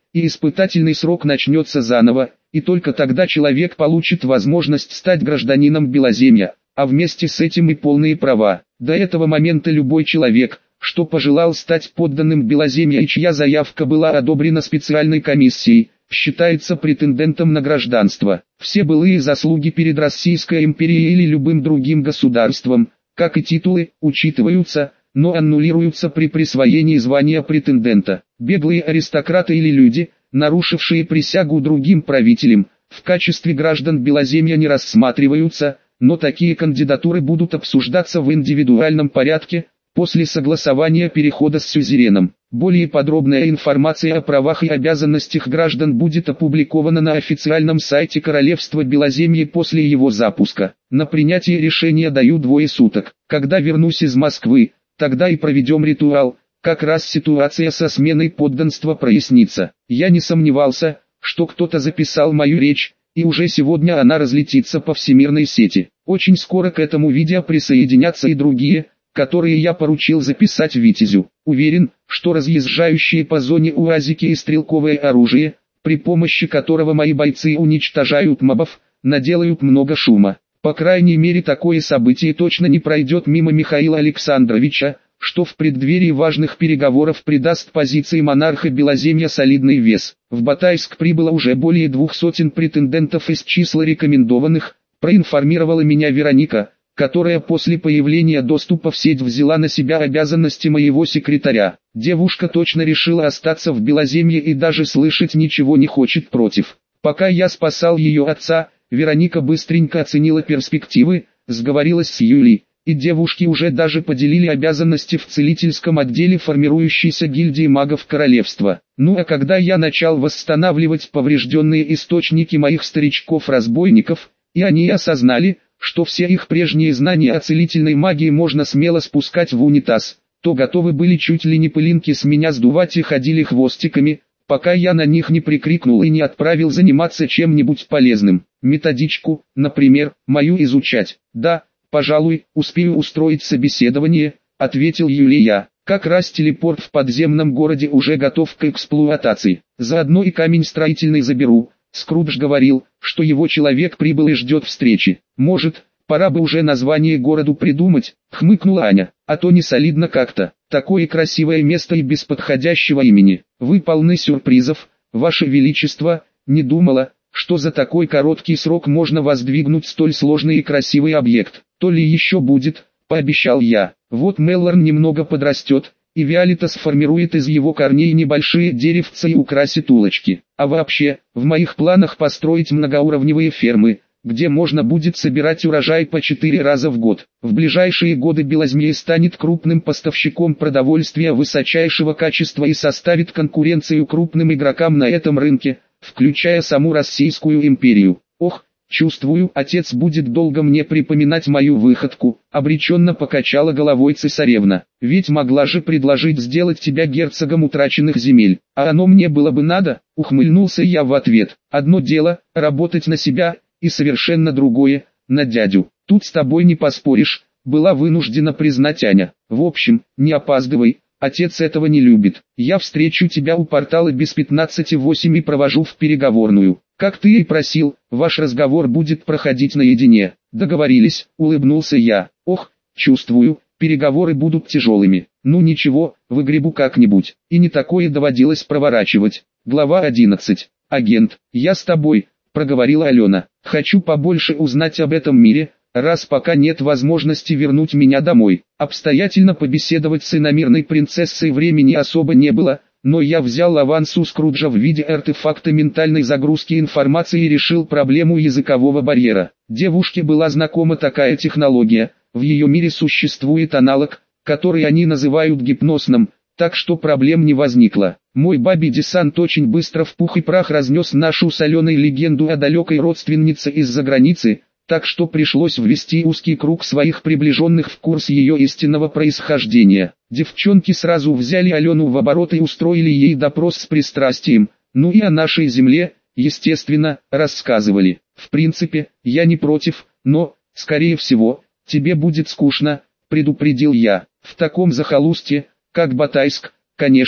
Speaker 1: и испытательный срок начнется заново, и только тогда человек получит возможность стать гражданином Белоземья, а вместе с этим и полные права. До этого момента любой человек, что пожелал стать подданным Белоземья и чья заявка была одобрена специальной комиссией, считается претендентом на гражданство. Все былые заслуги перед Российской империей или любым другим государством, как и титулы, учитываются, но аннулируются при присвоении звания претендента. Беглые аристократы или люди, нарушившие присягу другим правителям, в качестве граждан Белоземья не рассматриваются, но такие кандидатуры будут обсуждаться в индивидуальном порядке, после согласования перехода с сюзереном. Более подробная информация о правах и обязанностях граждан будет опубликована на официальном сайте Королевства Белоземье после его запуска. На принятие решения даю 2 суток. Когда вернусь из Москвы, тогда и проведем ритуал, как раз ситуация со сменой подданства прояснится. Я не сомневался, что кто-то записал мою речь, и уже сегодня она разлетится по всемирной сети. Очень скоро к этому видео присоединятся и другие, которые я поручил записать Витязю. Уверен, что разъезжающие по зоне УАЗики и стрелковое оружие, при помощи которого мои бойцы уничтожают мобов, наделают много шума. По крайней мере, такое событие точно не пройдет мимо Михаила Александровича, что в преддверии важных переговоров придаст позиции монарха Белоземья солидный вес. В Батайск прибыло уже более 200 претендентов из числа рекомендованных, проинформировала меня Вероника, которая после появления доступа в сеть взяла на себя обязанности моего секретаря. Девушка точно решила остаться в Белоземье и даже слышать ничего не хочет против. Пока я спасал ее отца, Вероника быстренько оценила перспективы, сговорилась с Юлей, и девушки уже даже поделили обязанности в целительском отделе формирующейся гильдии магов королевства. Ну а когда я начал восстанавливать поврежденные источники моих старичков-разбойников, и они осознали, что все их прежние знания о целительной магии можно смело спускать в унитаз, то готовы были чуть ли не пылинки с меня сдувать и ходили хвостиками, пока я на них не прикрикнул и не отправил заниматься чем-нибудь полезным. Методичку, например, мою изучать. Да, пожалуй, успею устроить собеседование, ответил Юлия. Как раз телепорт в подземном городе уже готов к эксплуатации. Заодно и камень строительный заберу. Скрудж говорил, что его человек прибыл и ждет встречи. Может, пора бы уже название городу придумать, хмыкнула Аня, а то не солидно как-то. Такое красивое место и без подходящего имени. Вы полны сюрпризов, Ваше Величество, не думала, что за такой короткий срок можно воздвигнуть столь сложный и красивый объект. То ли еще будет, пообещал я. Вот Меллорн немного подрастет, и Виолетта сформирует из его корней небольшие деревца и украсит улочки. А вообще, в моих планах построить многоуровневые фермы, где можно будет собирать урожай по 4 раза в год. В ближайшие годы Белоземье станет крупным поставщиком продовольствия высочайшего качества и составит конкуренцию крупным игрокам на этом рынке, включая саму Российскую империю. Ох, чувствую, отец будет долго мне припоминать мою выходку, обреченно покачала головой цесаревна. Ведь могла же предложить сделать тебя герцогом утраченных земель. А оно мне было бы надо, ухмыльнулся я в ответ. Одно дело, работать на себя, и совершенно другое, на дядю. Тут с тобой не поспоришь, была вынуждена признать Аня. В общем, не опаздывай, отец этого не любит. Я встречу тебя у портала без 15:08 и провожу в переговорную. Как ты и просил, ваш разговор будет проходить наедине. Договорились, улыбнулся я. Ох, чувствую, переговоры будут тяжелыми. Ну ничего, выгребу как-нибудь. И не такое доводилось проворачивать. Глава 11. Агент, я с тобой, проговорила Алена. Хочу побольше узнать об этом мире, раз пока нет возможности вернуть меня домой. Обстоятельно побеседовать с иномирной принцессой времени особо не было, но я взял аванс у Скруджа в виде артефакта ментальной загрузки информации и решил проблему языкового барьера. Девушке была знакома такая технология, в ее мире существует аналог, который они называют гипнозным, так что проблем не возникло. Мой бабий десант очень быстро в пух и прах разнес нашу с Аленой легенду о далекой родственнице из-за границы, так что пришлось ввести узкий круг своих приближенных в курс ее истинного происхождения. Девчонки сразу взяли Алену в оборот и устроили ей допрос с пристрастием, ну и о нашей земле, естественно, рассказывали. В принципе, я не против, но, скорее всего, тебе будет скучно, предупредил я. В таком захолустье, как Батайск, конечно,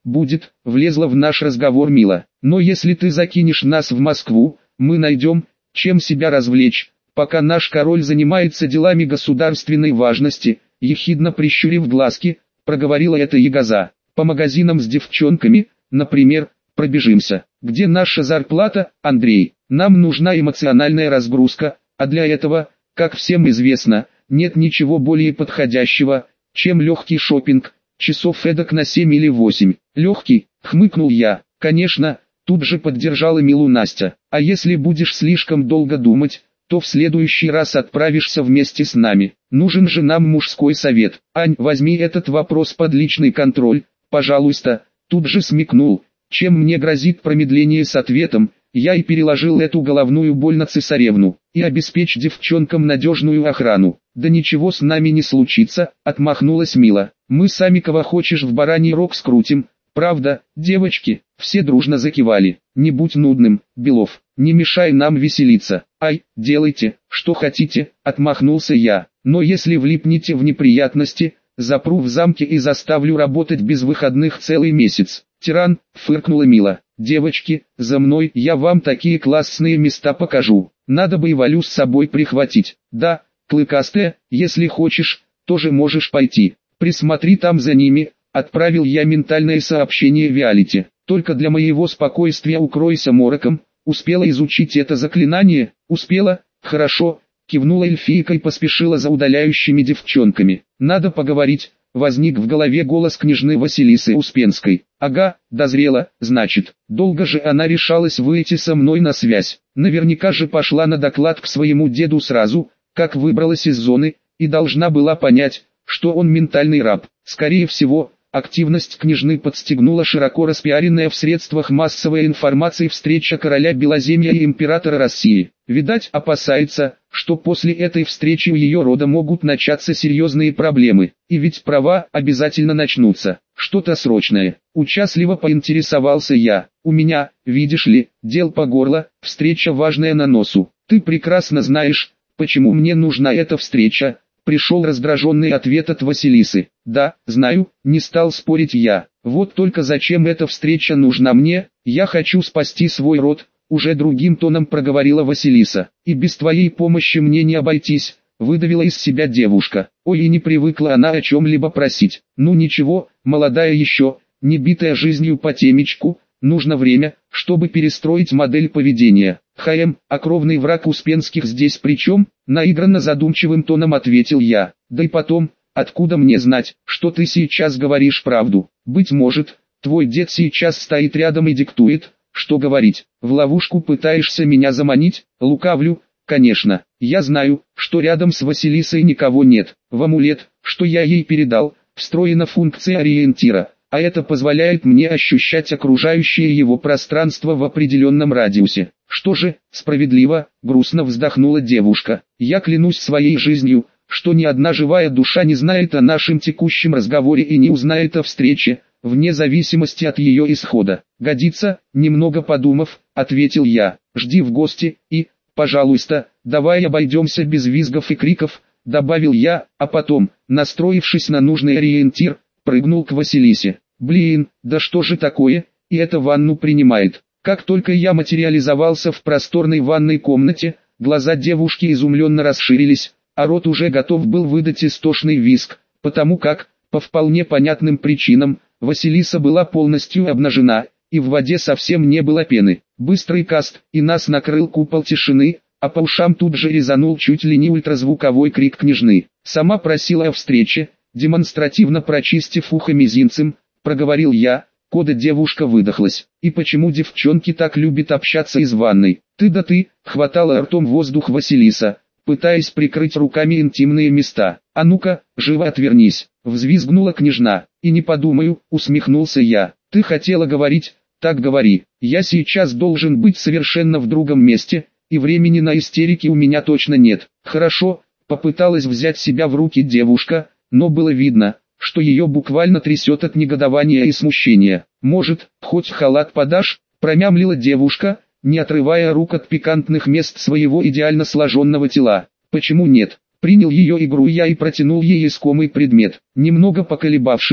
Speaker 1: будет, влезла в наш разговор Мила. Но если ты закинешь нас в Москву, мы найдем, чем себя развлечь, пока наш король занимается делами государственной важности, ехидно прищурив глазки, проговорила эта ягоза. По магазинам с девчонками, например, пробежимся. Где наша зарплата, Андрей? Нам нужна эмоциональная разгрузка, а для этого, как всем известно, нет ничего более подходящего, чем легкий шопинг, часов эдак на 7 или 8. Легкий, хмыкнул я. Конечно, тут же поддержала Милу Настя. А если будешь слишком долго думать, то в следующий раз отправишься вместе с нами. Нужен же нам мужской совет. Ань, возьми этот вопрос под личный контроль, пожалуйста. Тут же смекнул, чем мне грозит промедление с ответом. Я и переложил эту головную боль на цесаревну, и обеспечь девчонкам надежную охрану. Да ничего с нами не случится, отмахнулась Мила. Мы сами кого хочешь в бараний рог скрутим. Правда, девочки? Все дружно закивали. Не будь нудным, Белов, не мешай нам веселиться. Ай, делайте, что хотите, отмахнулся я. Но если влипнете в неприятности, запру в замке и заставлю работать без выходных целый месяц. Тиран, фыркнула Мила. Девочки, за мной, я вам такие классные места покажу. Надо бы и Валю с собой прихватить. Да, Клыкастая, если хочешь, тоже можешь пойти. Присмотри там за ними. Отправил я ментальное сообщение Виолетте. Только для моего спокойствия укройся мороком. Успела изучить это заклинание? Успела? Хорошо. Кивнула эльфийка и поспешила за удаляющими девчонками. Надо поговорить. Возник в голове голос княжны Василисы Успенской. Ага, дозрела, значит. Долго же она решалась выйти со мной на связь. Наверняка же пошла на доклад к своему деду сразу, как выбралась из зоны, и должна была понять, что он ментальный раб. Скорее всего, активность княжны подстегнула широко распиаренная в средствах массовой информации встреча короля Белоземья и императора России. Видать, опасается, что после этой встречи у ее рода могут начаться серьезные проблемы. И ведь права обязательно начнутся. Что-то срочное. Участливо поинтересовался я. У меня, видишь ли, дел по горло, встреча важная на носу. Ты прекрасно знаешь, почему мне нужна эта встреча. Пришел раздраженный ответ от Василисы. Да, знаю, не стал спорить я. Вот только зачем эта встреча нужна мне? Я хочу спасти свой род. Уже другим тоном проговорила Василиса. И без твоей помощи мне не обойтись, выдавила из себя девушка. Ой, и не привыкла она о чем-либо просить. Ну ничего, молодая еще, не битая жизнью по темечку, нужно время, чтобы перестроить модель поведения. А кровный враг Успенских здесь при чем? Наигранно задумчивым тоном ответил я. Да и потом, откуда мне знать, что ты сейчас говоришь правду? Быть может, твой дед сейчас стоит рядом и диктует, что говорить. В ловушку пытаешься меня заманить? Лукавлю, конечно. Я знаю, что рядом с Василисой никого нет. В амулет, что я ей передал, встроена функция ориентира, а это позволяет мне ощущать окружающее его пространство в определенном радиусе. Что же, справедливо, грустно вздохнула девушка. Я клянусь своей жизнью, что ни одна живая душа не знает о нашем текущем разговоре и не узнает о встрече, вне зависимости от ее исхода. Годится, немного подумав, ответил я. Жди в гости и, пожалуйста, давай обойдемся без визгов и криков, добавил я, а потом, настроившись на нужный ориентир, прыгнул к Василисе. Блин, да что же такое, и это ванну принимает. Как только я материализовался в просторной ванной комнате, глаза девушки изумленно расширились, а рот уже готов был выдать истошный визг, потому как, по вполне понятным причинам, Василиса была полностью обнажена, и в воде совсем не было пены. Быстрый каст, и нас накрыл купол тишины, а по ушам тут же резанул чуть ли не ультразвуковой крик княжны. Сама просила о встрече, демонстративно прочистив ухо мизинцем, проговорил я. Кода девушка выдохлась. И почему девчонки так любят общаться из ванной? Ты да ты, хватала ртом воздух Василиса, пытаясь прикрыть руками интимные места. А ну-ка, живо отвернись, взвизгнула княжна. И не подумаю, усмехнулся я. Ты хотела говорить, так говори. Я сейчас должен быть совершенно в другом месте, и времени на истерики у меня точно нет. Хорошо, попыталась взять себя в руки девушка, но было видно, что ее буквально трясет от негодования и смущения. «Может, хоть халат подашь?» – промямлила девушка, не отрывая рук от пикантных мест своего идеально сложенного тела. «Почему нет?» Принял ее игру я и протянул ей искомый предмет. Немного поколебавшись,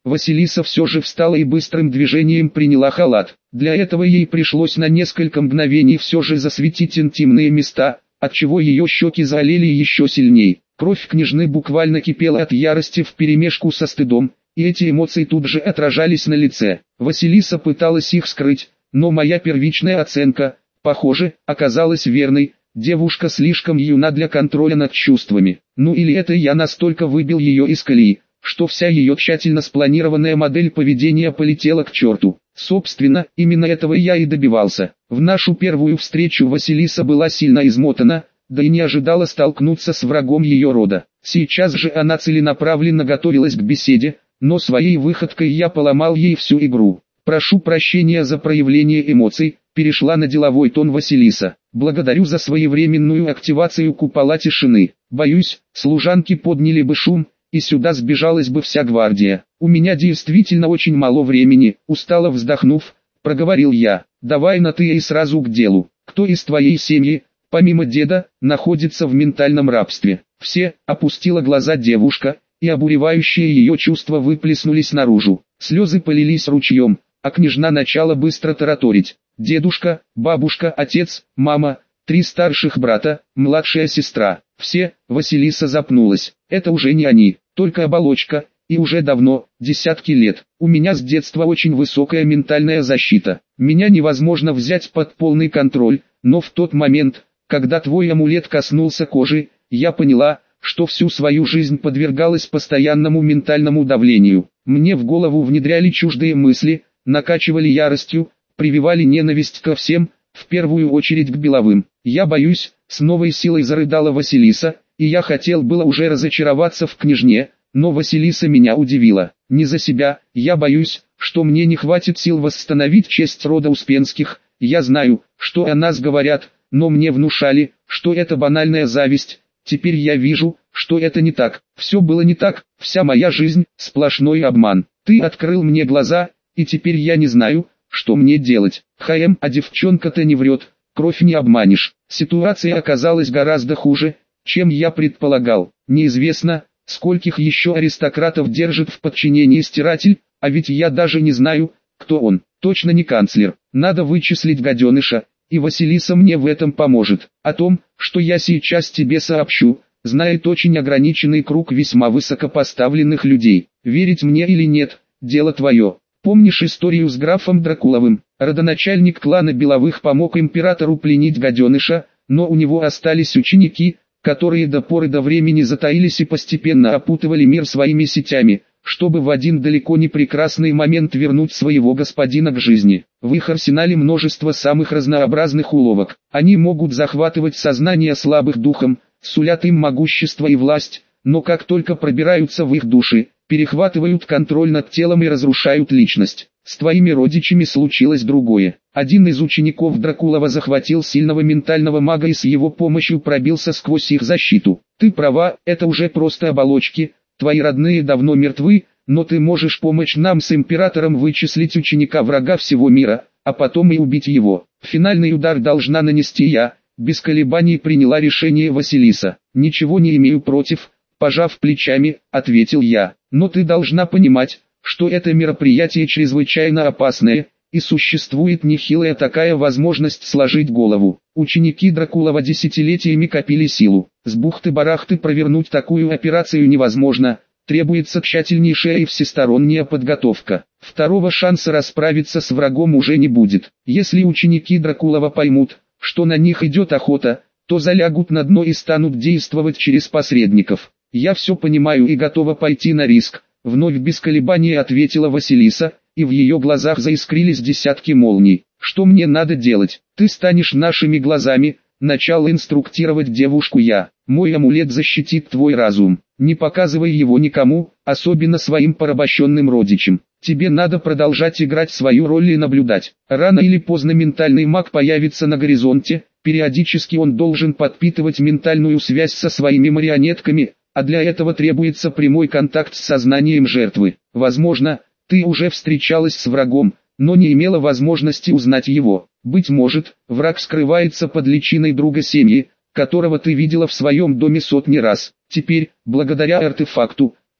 Speaker 1: Василиса все же встала и быстрым движением приняла халат. Для этого ей пришлось на несколько мгновений все же засветить интимные места, отчего ее щеки залили еще сильней. Кровь княжны буквально кипела от ярости вперемешку со стыдом, и эти эмоции тут же отражались на лице. Василиса пыталась их скрыть, но моя первичная оценка, похоже, оказалась верной. Девушка слишком юна для контроля над чувствами. Ну или это я настолько выбил ее из колеи, что вся ее тщательно спланированная модель поведения полетела к черту. Собственно, именно этого я и добивался. В нашу первую встречу Василиса была сильно измотана, да и не ожидала столкнуться с врагом ее рода. Сейчас же она целенаправленно готовилась к беседе, но своей выходкой я поломал ей всю игру. «Прошу прощения за проявление эмоций», перешла на деловой тон Василиса. «Благодарю за своевременную активацию купола тишины. Боюсь, служанки подняли бы шум, и сюда сбежалась бы вся гвардия. У меня действительно очень мало времени», устало вздохнув, проговорил я. «Давай на «ты» и сразу к делу. Кто из твоей семьи, помимо деда, находится в ментальном рабстве?» «Все», опустила глаза девушка, и обуревающие ее чувства выплеснулись наружу. Слезы полились ручьем, а княжна начала быстро тараторить. «Дедушка, бабушка, отец, мама, 3 старших брата, младшая сестра. Все», Василиса запнулась. «Это уже не они, только оболочка, и уже давно, десятки лет. У меня с детства очень высокая ментальная защита. Меня невозможно взять под полный контроль, но в тот момент, когда твой амулет коснулся кожи, я поняла, что всю свою жизнь подвергалась постоянному ментальному давлению. Мне в голову внедряли чуждые мысли, накачивали яростью, прививали ненависть ко всем, в первую очередь к Беловым. Я боюсь», с новой силой зарыдала Василиса, и я хотел было уже разочароваться в княжне, но Василиса меня удивила. «Не за себя, я боюсь, что мне не хватит сил восстановить честь рода Успенских. Я знаю, что о нас говорят, но мне внушали, что это банальная зависть. Теперь я вижу, что это не так. Все было не так, вся моя жизнь – сплошной обман. Ты открыл мне глаза, и теперь я не знаю, что мне делать. А девчонка-то не врет, кровь не обманешь». Ситуация оказалась гораздо хуже, чем я предполагал. Неизвестно, скольких еще аристократов держит в подчинении стиратель, а ведь я даже не знаю, кто он. Точно не канцлер. Надо вычислить гаденыша, и Василиса мне в этом поможет. О том, что я сейчас тебе сообщу, знает очень ограниченный круг весьма высокопоставленных людей. Верить мне или нет, дело твое. Помнишь историю с графом Дракуловым? Родоначальник клана Беловых помог императору пленить гаденыша, но у него остались ученики, которые до поры до времени затаились и постепенно опутывали мир своими сетями, чтобы в один далеко не прекрасный момент вернуть своего господина к жизни. В их арсенале множество самых разнообразных уловок. Они могут захватывать сознание слабых духом, сулят им могущество и власть, но как только пробираются в их души, перехватывают контроль над телом и разрушают личность. С твоими родичами случилось другое. Один из учеников Дракулова захватил сильного ментального мага и с его помощью пробился сквозь их защиту. Ты права, это уже просто оболочки, твои родные давно мертвы, но ты можешь помочь нам с императором вычислить ученика врага всего мира, а потом и убить его. Финальный удар должна нанести я, без колебаний приняла решение Василиса. Ничего не имею против, пожав плечами, ответил я. Но ты должна понимать, что это мероприятие чрезвычайно опасное, и существует нехилая такая возможность сложить голову. Ученики Дракулова десятилетиями копили силу. С бухты-барахты провернуть такую операцию невозможно, требуется тщательнейшая и всесторонняя подготовка. Второго шанса расправиться с врагом уже не будет. Если ученики Дракулова поймут, что на них идет охота, то залягут на дно и станут действовать через посредников. Я все понимаю и готова пойти на риск. Вновь без колебаний ответила Василиса, и в ее глазах заискрились десятки молний. Что мне надо делать? Ты станешь нашими глазами, начал инструктировать девушку я. Мой амулет защитит твой разум. Не показывай его никому, особенно своим порабощенным родичам. Тебе надо продолжать играть свою роль и наблюдать. Рано или поздно ментальный маг появится на горизонте, периодически он должен подпитывать ментальную связь со своими марионетками, а для этого требуется прямой контакт с сознанием жертвы. Возможно, ты уже встречалась с врагом, но не имела возможности узнать его. Быть может, враг скрывается под личиной друга семьи, которого ты видела в своем доме сотни раз. Теперь, благодаря артефакту,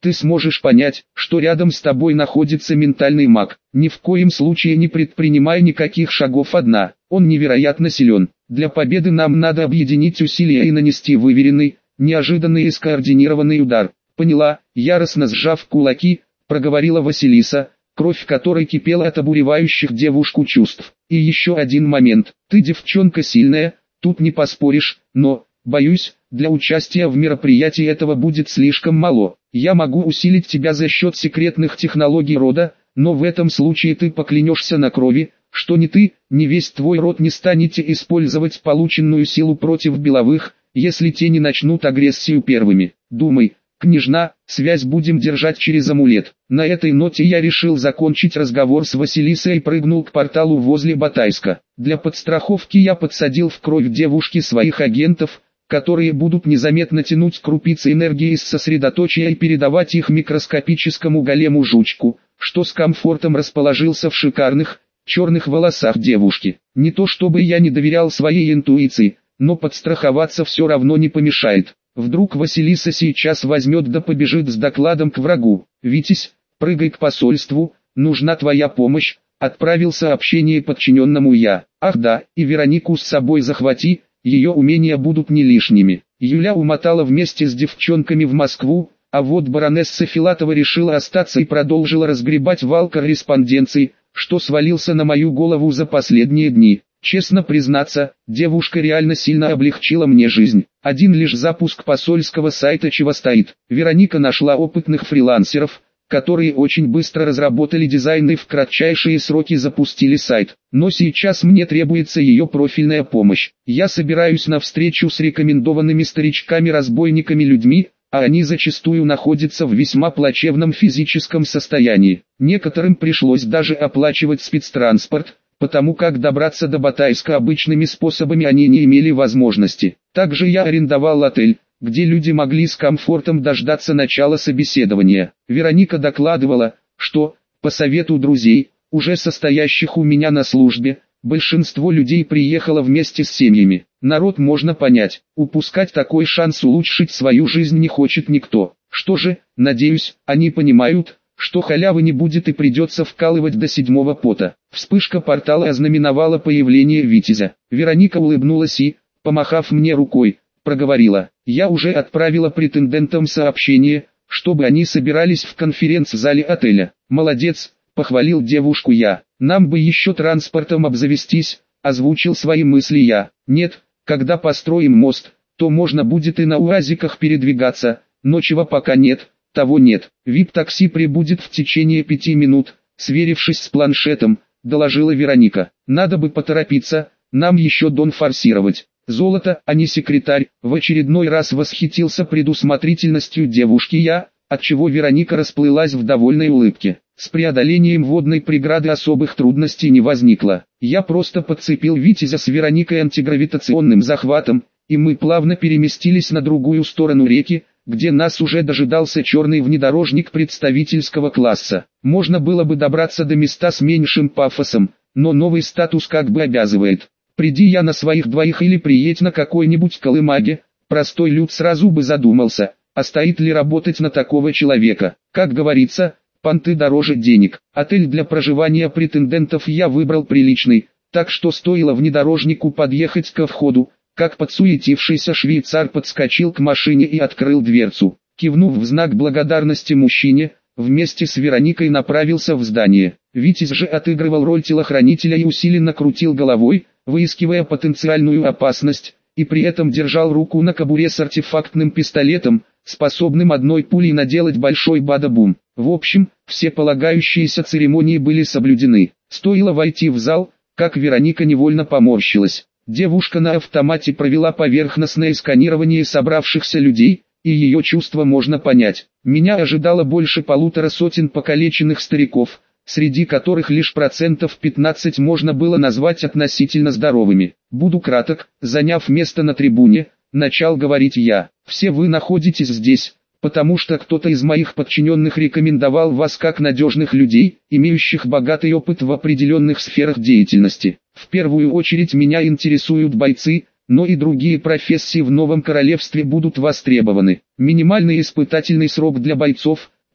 Speaker 1: ты сможешь понять, что рядом с тобой находится ментальный маг. Ни в коем случае не предпринимай никаких шагов одна, он невероятно силен. Для победы нам надо объединить усилия и нанести выверенный, неожиданный и скоординированный удар. Поняла, яростно сжав кулаки, проговорила Василиса, кровь которой кипела от обуревающих девушку чувств. И еще один момент, ты девчонка сильная, тут не поспоришь, но, боюсь, для участия в мероприятии этого будет слишком мало. Я могу усилить тебя за счет секретных технологий рода, но в этом случае ты поклянешься на крови, что ни ты, ни весь твой род не станете использовать полученную силу против беловых, если те не начнут агрессию первыми. Думай, княжна, связь будем держать через амулет. На этой ноте я решил закончить разговор с Василисой и прыгнул к порталу возле Батайска. Для подстраховки я подсадил в кровь девушки своих агентов, которые будут незаметно тянуть крупицы энергии из сосредоточия и передавать их микроскопическому голему жучку, что с комфортом расположился в шикарных, черных волосах девушки. Не то чтобы я не доверял своей интуиции, но подстраховаться все равно не помешает. Вдруг Василиса сейчас возьмет да побежит с докладом к врагу. «Витязь, прыгай к посольству, нужна твоя помощь», отправил сообщение подчиненному я. «Ах да, и Веронику с собой захвати, ее умения будут не лишними». Юля умотала вместе с девчонками в Москву, а вот баронесса Филатова решила остаться и продолжила разгребать вал корреспонденции, что свалился на мою голову за последние дни. Честно признаться, девушка реально сильно облегчила мне жизнь. Один лишь запуск посольского сайта чего стоит. Вероника нашла опытных фрилансеров, которые очень быстро разработали дизайн и в кратчайшие сроки запустили сайт. Но сейчас мне требуется ее профильная помощь. Я собираюсь на встречу с рекомендованными старичками-разбойниками людьми, а они зачастую находятся в весьма плачевном физическом состоянии. Некоторым пришлось даже оплачивать спецтранспорт, потому как добраться до Батайска обычными способами они не имели возможности. Также я арендовал отель, где люди могли с комфортом дождаться начала собеседования. Вероника докладывала, что, по совету друзей, уже состоящих у меня на службе, большинство людей приехало вместе с семьями. Народ можно понять, упускать такой шанс улучшить свою жизнь не хочет никто. Что же, надеюсь, они понимают, что халявы не будет и придется вкалывать до седьмого пота. Вспышка портала ознаменовала появление Витязя. Вероника улыбнулась и, помахав мне рукой, проговорила: «Я уже отправила претендентам сообщение, чтобы они собирались в конференц-зале отеля». «Молодец», — похвалил девушку я. «Нам бы еще транспортом обзавестись», — озвучил свои мысли я. «Нет, когда построим мост, то можно будет и на уазиках передвигаться, но чего пока нет, того нет. Вип-такси прибудет в течение 5 минут», сверившись с планшетом, доложила Вероника. «Надо бы поторопиться, нам еще Дон форсировать». «Золото, а не секретарь», в очередной раз восхитился предусмотрительностью девушки я, отчего Вероника расплылась в довольной улыбке. С преодолением водной преграды особых трудностей не возникло. Я просто подцепил Витязя с Вероникой антигравитационным захватом, и мы плавно переместились на другую сторону реки, где нас уже дожидался черный внедорожник представительского класса. Можно было бы добраться до места с меньшим пафосом, но новый статус как бы обязывает. Приди я на своих двоих или приедь на какой-нибудь колымаге, простой люд сразу бы задумался, а стоит ли работать на такого человека. Как говорится, понты дороже денег. Отель для проживания претендентов я выбрал приличный, так что стоило внедорожнику подъехать ко входу, как подсуетившийся швейцар подскочил к машине и открыл дверцу. Кивнув в знак благодарности мужчине, вместе с Вероникой направился в здание. Витязь же отыгрывал роль телохранителя и усиленно крутил головой, выискивая потенциальную опасность, и при этом держал руку на кобуре с артефактным пистолетом, способным одной пулей наделать большой бада-бум. В общем, все полагающиеся церемонии были соблюдены. Стоило войти в зал, как Вероника невольно поморщилась. Девушка на автомате провела поверхностное сканирование собравшихся людей, и ее чувства можно понять. Меня ожидало больше 1,5 сотен покалеченных стариков, среди которых лишь 15% можно было назвать относительно здоровыми. Буду краток, заняв место на трибуне, начал говорить я. Все вы находитесь здесь, потому что кто-то из моих подчиненных рекомендовал вас как надежных людей, имеющих богатый опыт в определенных сферах деятельности. В первую очередь меня интересуют бойцы, но и другие профессии в новом королевстве будут востребованы. Минимальный испытательный срок для бойцов,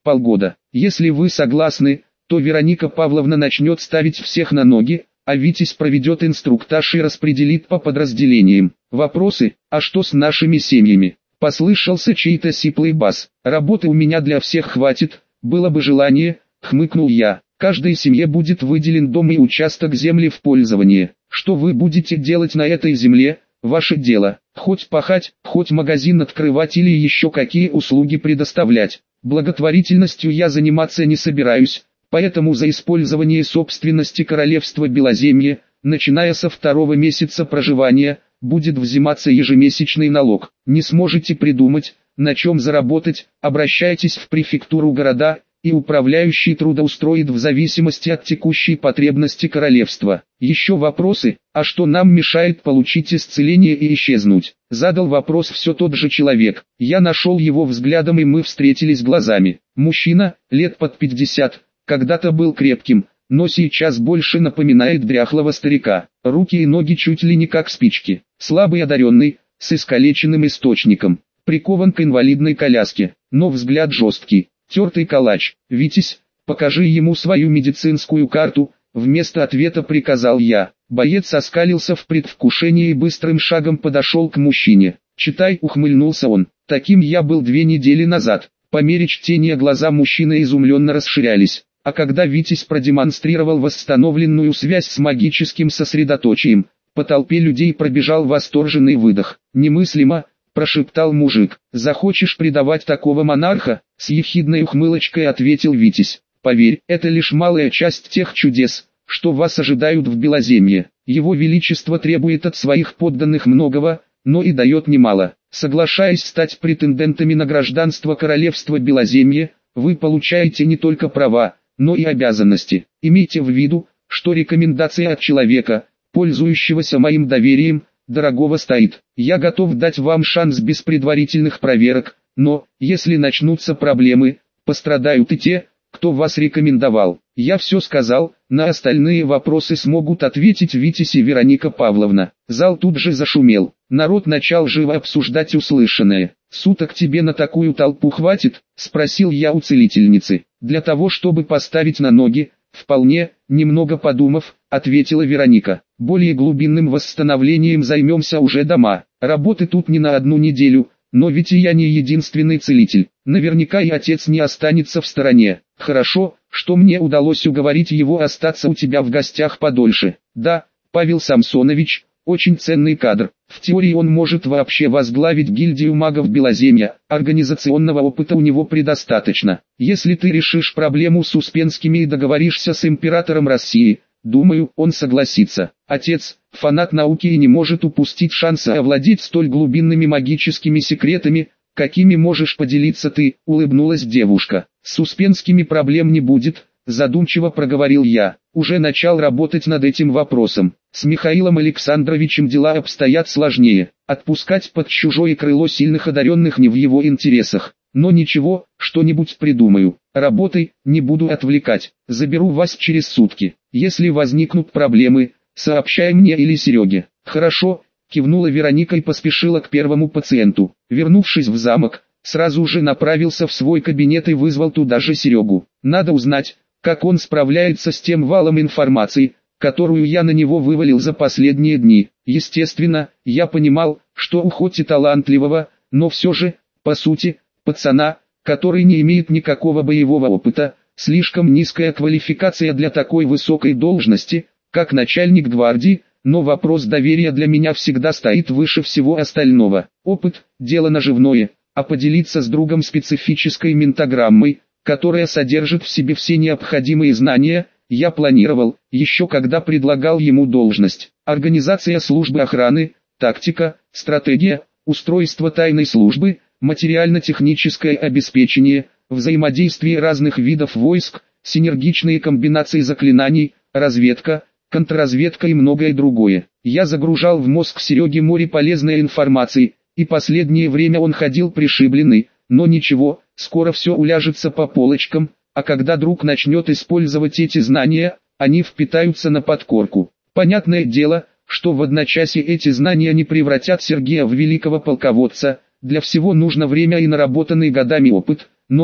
Speaker 1: полгода. Если вы согласны, то Вероника Павловна начнет ставить всех на ноги, а Витязь проведет инструктаж и распределит по подразделениям. Вопросы: а что с нашими семьями? Послышался чей-то сиплый бас. Работы у меня для всех хватит, было бы желание, хмыкнул я. Каждой семье будет выделен дом и участок земли в пользование. Что вы будете делать на этой земле, ваше дело. Хоть пахать, хоть магазин открывать или еще какие услуги предоставлять. Благотворительностью я заниматься не собираюсь, поэтому за использование собственности королевства Белоземье, начиная со 2-го месяца проживания, будет взиматься ежемесячный налог. Не сможете придумать, на чем заработать, обращайтесь в префектуру города, и управляющий трудоустроит в зависимости от текущей потребности королевства. Еще вопросы: а что нам мешает получить исцеление и исчезнуть? Задал вопрос все тот же человек. Я нашел его взглядом и мы встретились глазами. Мужчина, лет под 50, когда-то был крепким, но сейчас больше напоминает дряхлого старика. Руки и ноги чуть ли не как спички. Слабый одаренный, с искалеченным источником, прикован к инвалидной коляске, но взгляд жесткий. Тертый калач. Витязь, покажи ему свою медицинскую карту, вместо ответа приказал я. Боец оскалился в предвкушении и быстрым шагом подошел к мужчине. Читай, ухмыльнулся он. Таким я был 2 недели назад. По мере чтения глаза мужчины изумленно расширялись. А когда Витязь продемонстрировал восстановленную связь с магическим сосредоточием, по толпе людей пробежал восторженный выдох. Немыслимо, прошептал мужик. Захочешь предавать такого монарха? С ехидной ухмылочкой ответил Витязь. Поверь, это лишь малая часть тех чудес, что вас ожидают в Белоземье. Его Величество требует от своих подданных многого, но и дает немало. Соглашаясь стать претендентами на гражданство королевства Белоземье, вы получаете не только права, но и обязанности. Имейте в виду, что рекомендация от человека, пользующегося моим доверием, дорогого стоит. Я готов дать вам шанс без предварительных проверок, но, если начнутся проблемы, пострадают и те, кто вас рекомендовал. Я все сказал, на остальные вопросы смогут ответить Витязь и Вероника Павловна. Зал тут же зашумел. Народ начал живо обсуждать услышанное. «Суток тебе на такую толпу хватит?» – спросил я у целительницы. «Для того, чтобы поставить на ноги, вполне», – немного подумав, ответила Вероника. «Более глубинным восстановлением займемся уже дома. Работы тут не на 1 неделю, но ведь и я не единственный целитель. Наверняка и отец не останется в стороне. Хорошо, что мне удалось уговорить его остаться у тебя в гостях подольше. Да, Павел Самсонович, очень ценный кадр. В теории он может вообще возглавить гильдию магов Белоземья, организационного опыта у него предостаточно. Если ты решишь проблему с Успенскими и договоришься с императором России, думаю, он согласится. Отец, фанат науки и не может упустить шанса овладеть столь глубинными магическими секретами, какими можешь поделиться ты», — улыбнулась девушка. «С Успенскими проблем не будет», — задумчиво проговорил я. «Уже начал работать над этим вопросом. С Михаилом Александровичем дела обстоят сложнее. Отпускать под чужое крыло сильных одаренных не в его интересах. Но ничего, что-нибудь придумаю. Работай, не буду отвлекать. Заберу вас через сутки. Если возникнут проблемы, сообщай мне или Сереге». «Хорошо», — кивнула Вероника и поспешила к первому пациенту. Вернувшись в замок, сразу же направился в свой кабинет и вызвал туда же Серегу. Надо узнать, как он справляется с тем валом информации, которую я на него вывалил за последние дни. Естественно, я понимал, что у хоть и талантливого, но все же, по сути, пацана, который не имеет никакого боевого опыта, слишком низкая квалификация для такой высокой должности, как начальник гвардии, но вопрос доверия для меня всегда стоит выше всего остального. Опыт – дело наживное, а поделиться с другом специфической ментограммой, которая содержит в себе все необходимые знания, я планировал, еще когда предлагал ему должность. Организация службы охраны, тактика, стратегия, устройство тайной службы, материально-техническое обеспечение, взаимодействие разных видов войск, синергичные комбинации заклинаний, разведка, контрразведка и многое другое. Я загружал в мозг Сереги море полезной информации, и последнее время он ходил пришибленный, но ничего, скоро все уляжется по полочкам, а когда друг начнет использовать эти знания, они впитаются на подкорку. Понятное дело, что в одночасье эти знания не превратят Сергея в великого полководца, для всего нужно время и наработанный годами опыт, но,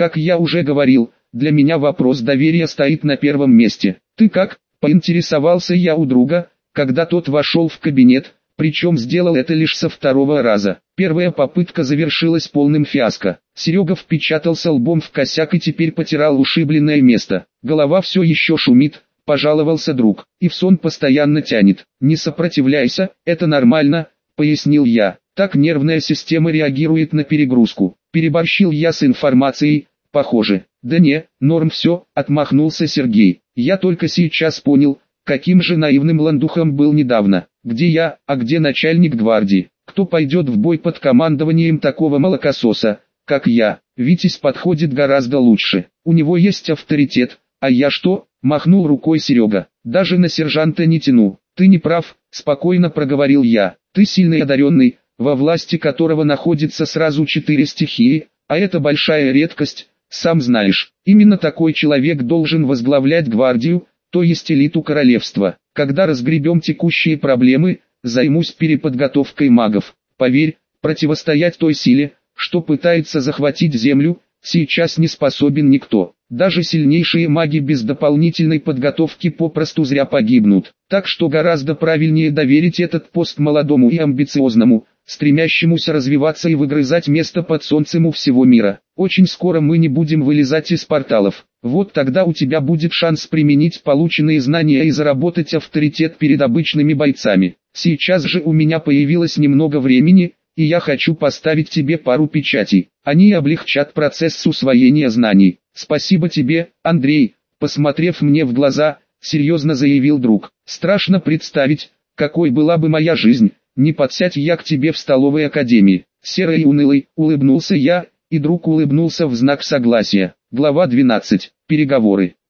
Speaker 1: Как я уже говорил, для меня вопрос доверия стоит на первом месте. Ты как? Поинтересовался я у друга, когда тот вошел в кабинет, причем сделал это лишь со второго раза. Первая попытка завершилась полным фиаско. Серега впечатался лбом в косяк и теперь потирал ушибленное место. Голова все еще шумит, пожаловался друг, и в сон постоянно тянет. Не сопротивляйся, это нормально, пояснил я. Так нервная система реагирует на перегрузку. Переборщил я с информацией, похоже. Да не, норм все, отмахнулся Сергей. Я только сейчас понял, каким же наивным ландухом был недавно. Где я, а где начальник гвардии? Кто пойдет в бой под командованием такого молокососа, как я? Витязь подходит гораздо лучше. У него есть авторитет, а я что? Махнул рукой Серега. Даже на сержанта не тяну. Ты не прав, спокойно проговорил я. Ты сильный и одаренный, во власти которого находится сразу 4 стихии, а это большая редкость, сам знаешь. Именно такой человек должен возглавлять гвардию, то есть элиту королевства. Когда разгребем текущие проблемы, займусь переподготовкой магов. Поверь, противостоять той силе, что пытается захватить землю, сейчас не способен никто. Даже сильнейшие маги без дополнительной подготовки попросту зря погибнут. Так что гораздо правильнее доверить этот пост молодому и амбициозному, стремящемуся развиваться и выгрызать место под солнцем у всего мира. Очень скоро мы не будем вылезать из порталов. Вот тогда у тебя будет шанс применить полученные знания и заработать авторитет перед обычными бойцами. Сейчас же у меня появилось немного времени, и я хочу поставить тебе пару печатей. Они облегчат процесс усвоения знаний. Спасибо тебе, Андрей, посмотрев мне в глаза, серьезно заявил друг. Страшно представить, какой была бы моя жизнь, не подсядь я к тебе в столовой академии. Серый и унылый, улыбнулся я, и друг улыбнулся в знак согласия. Глава 12. Переговоры.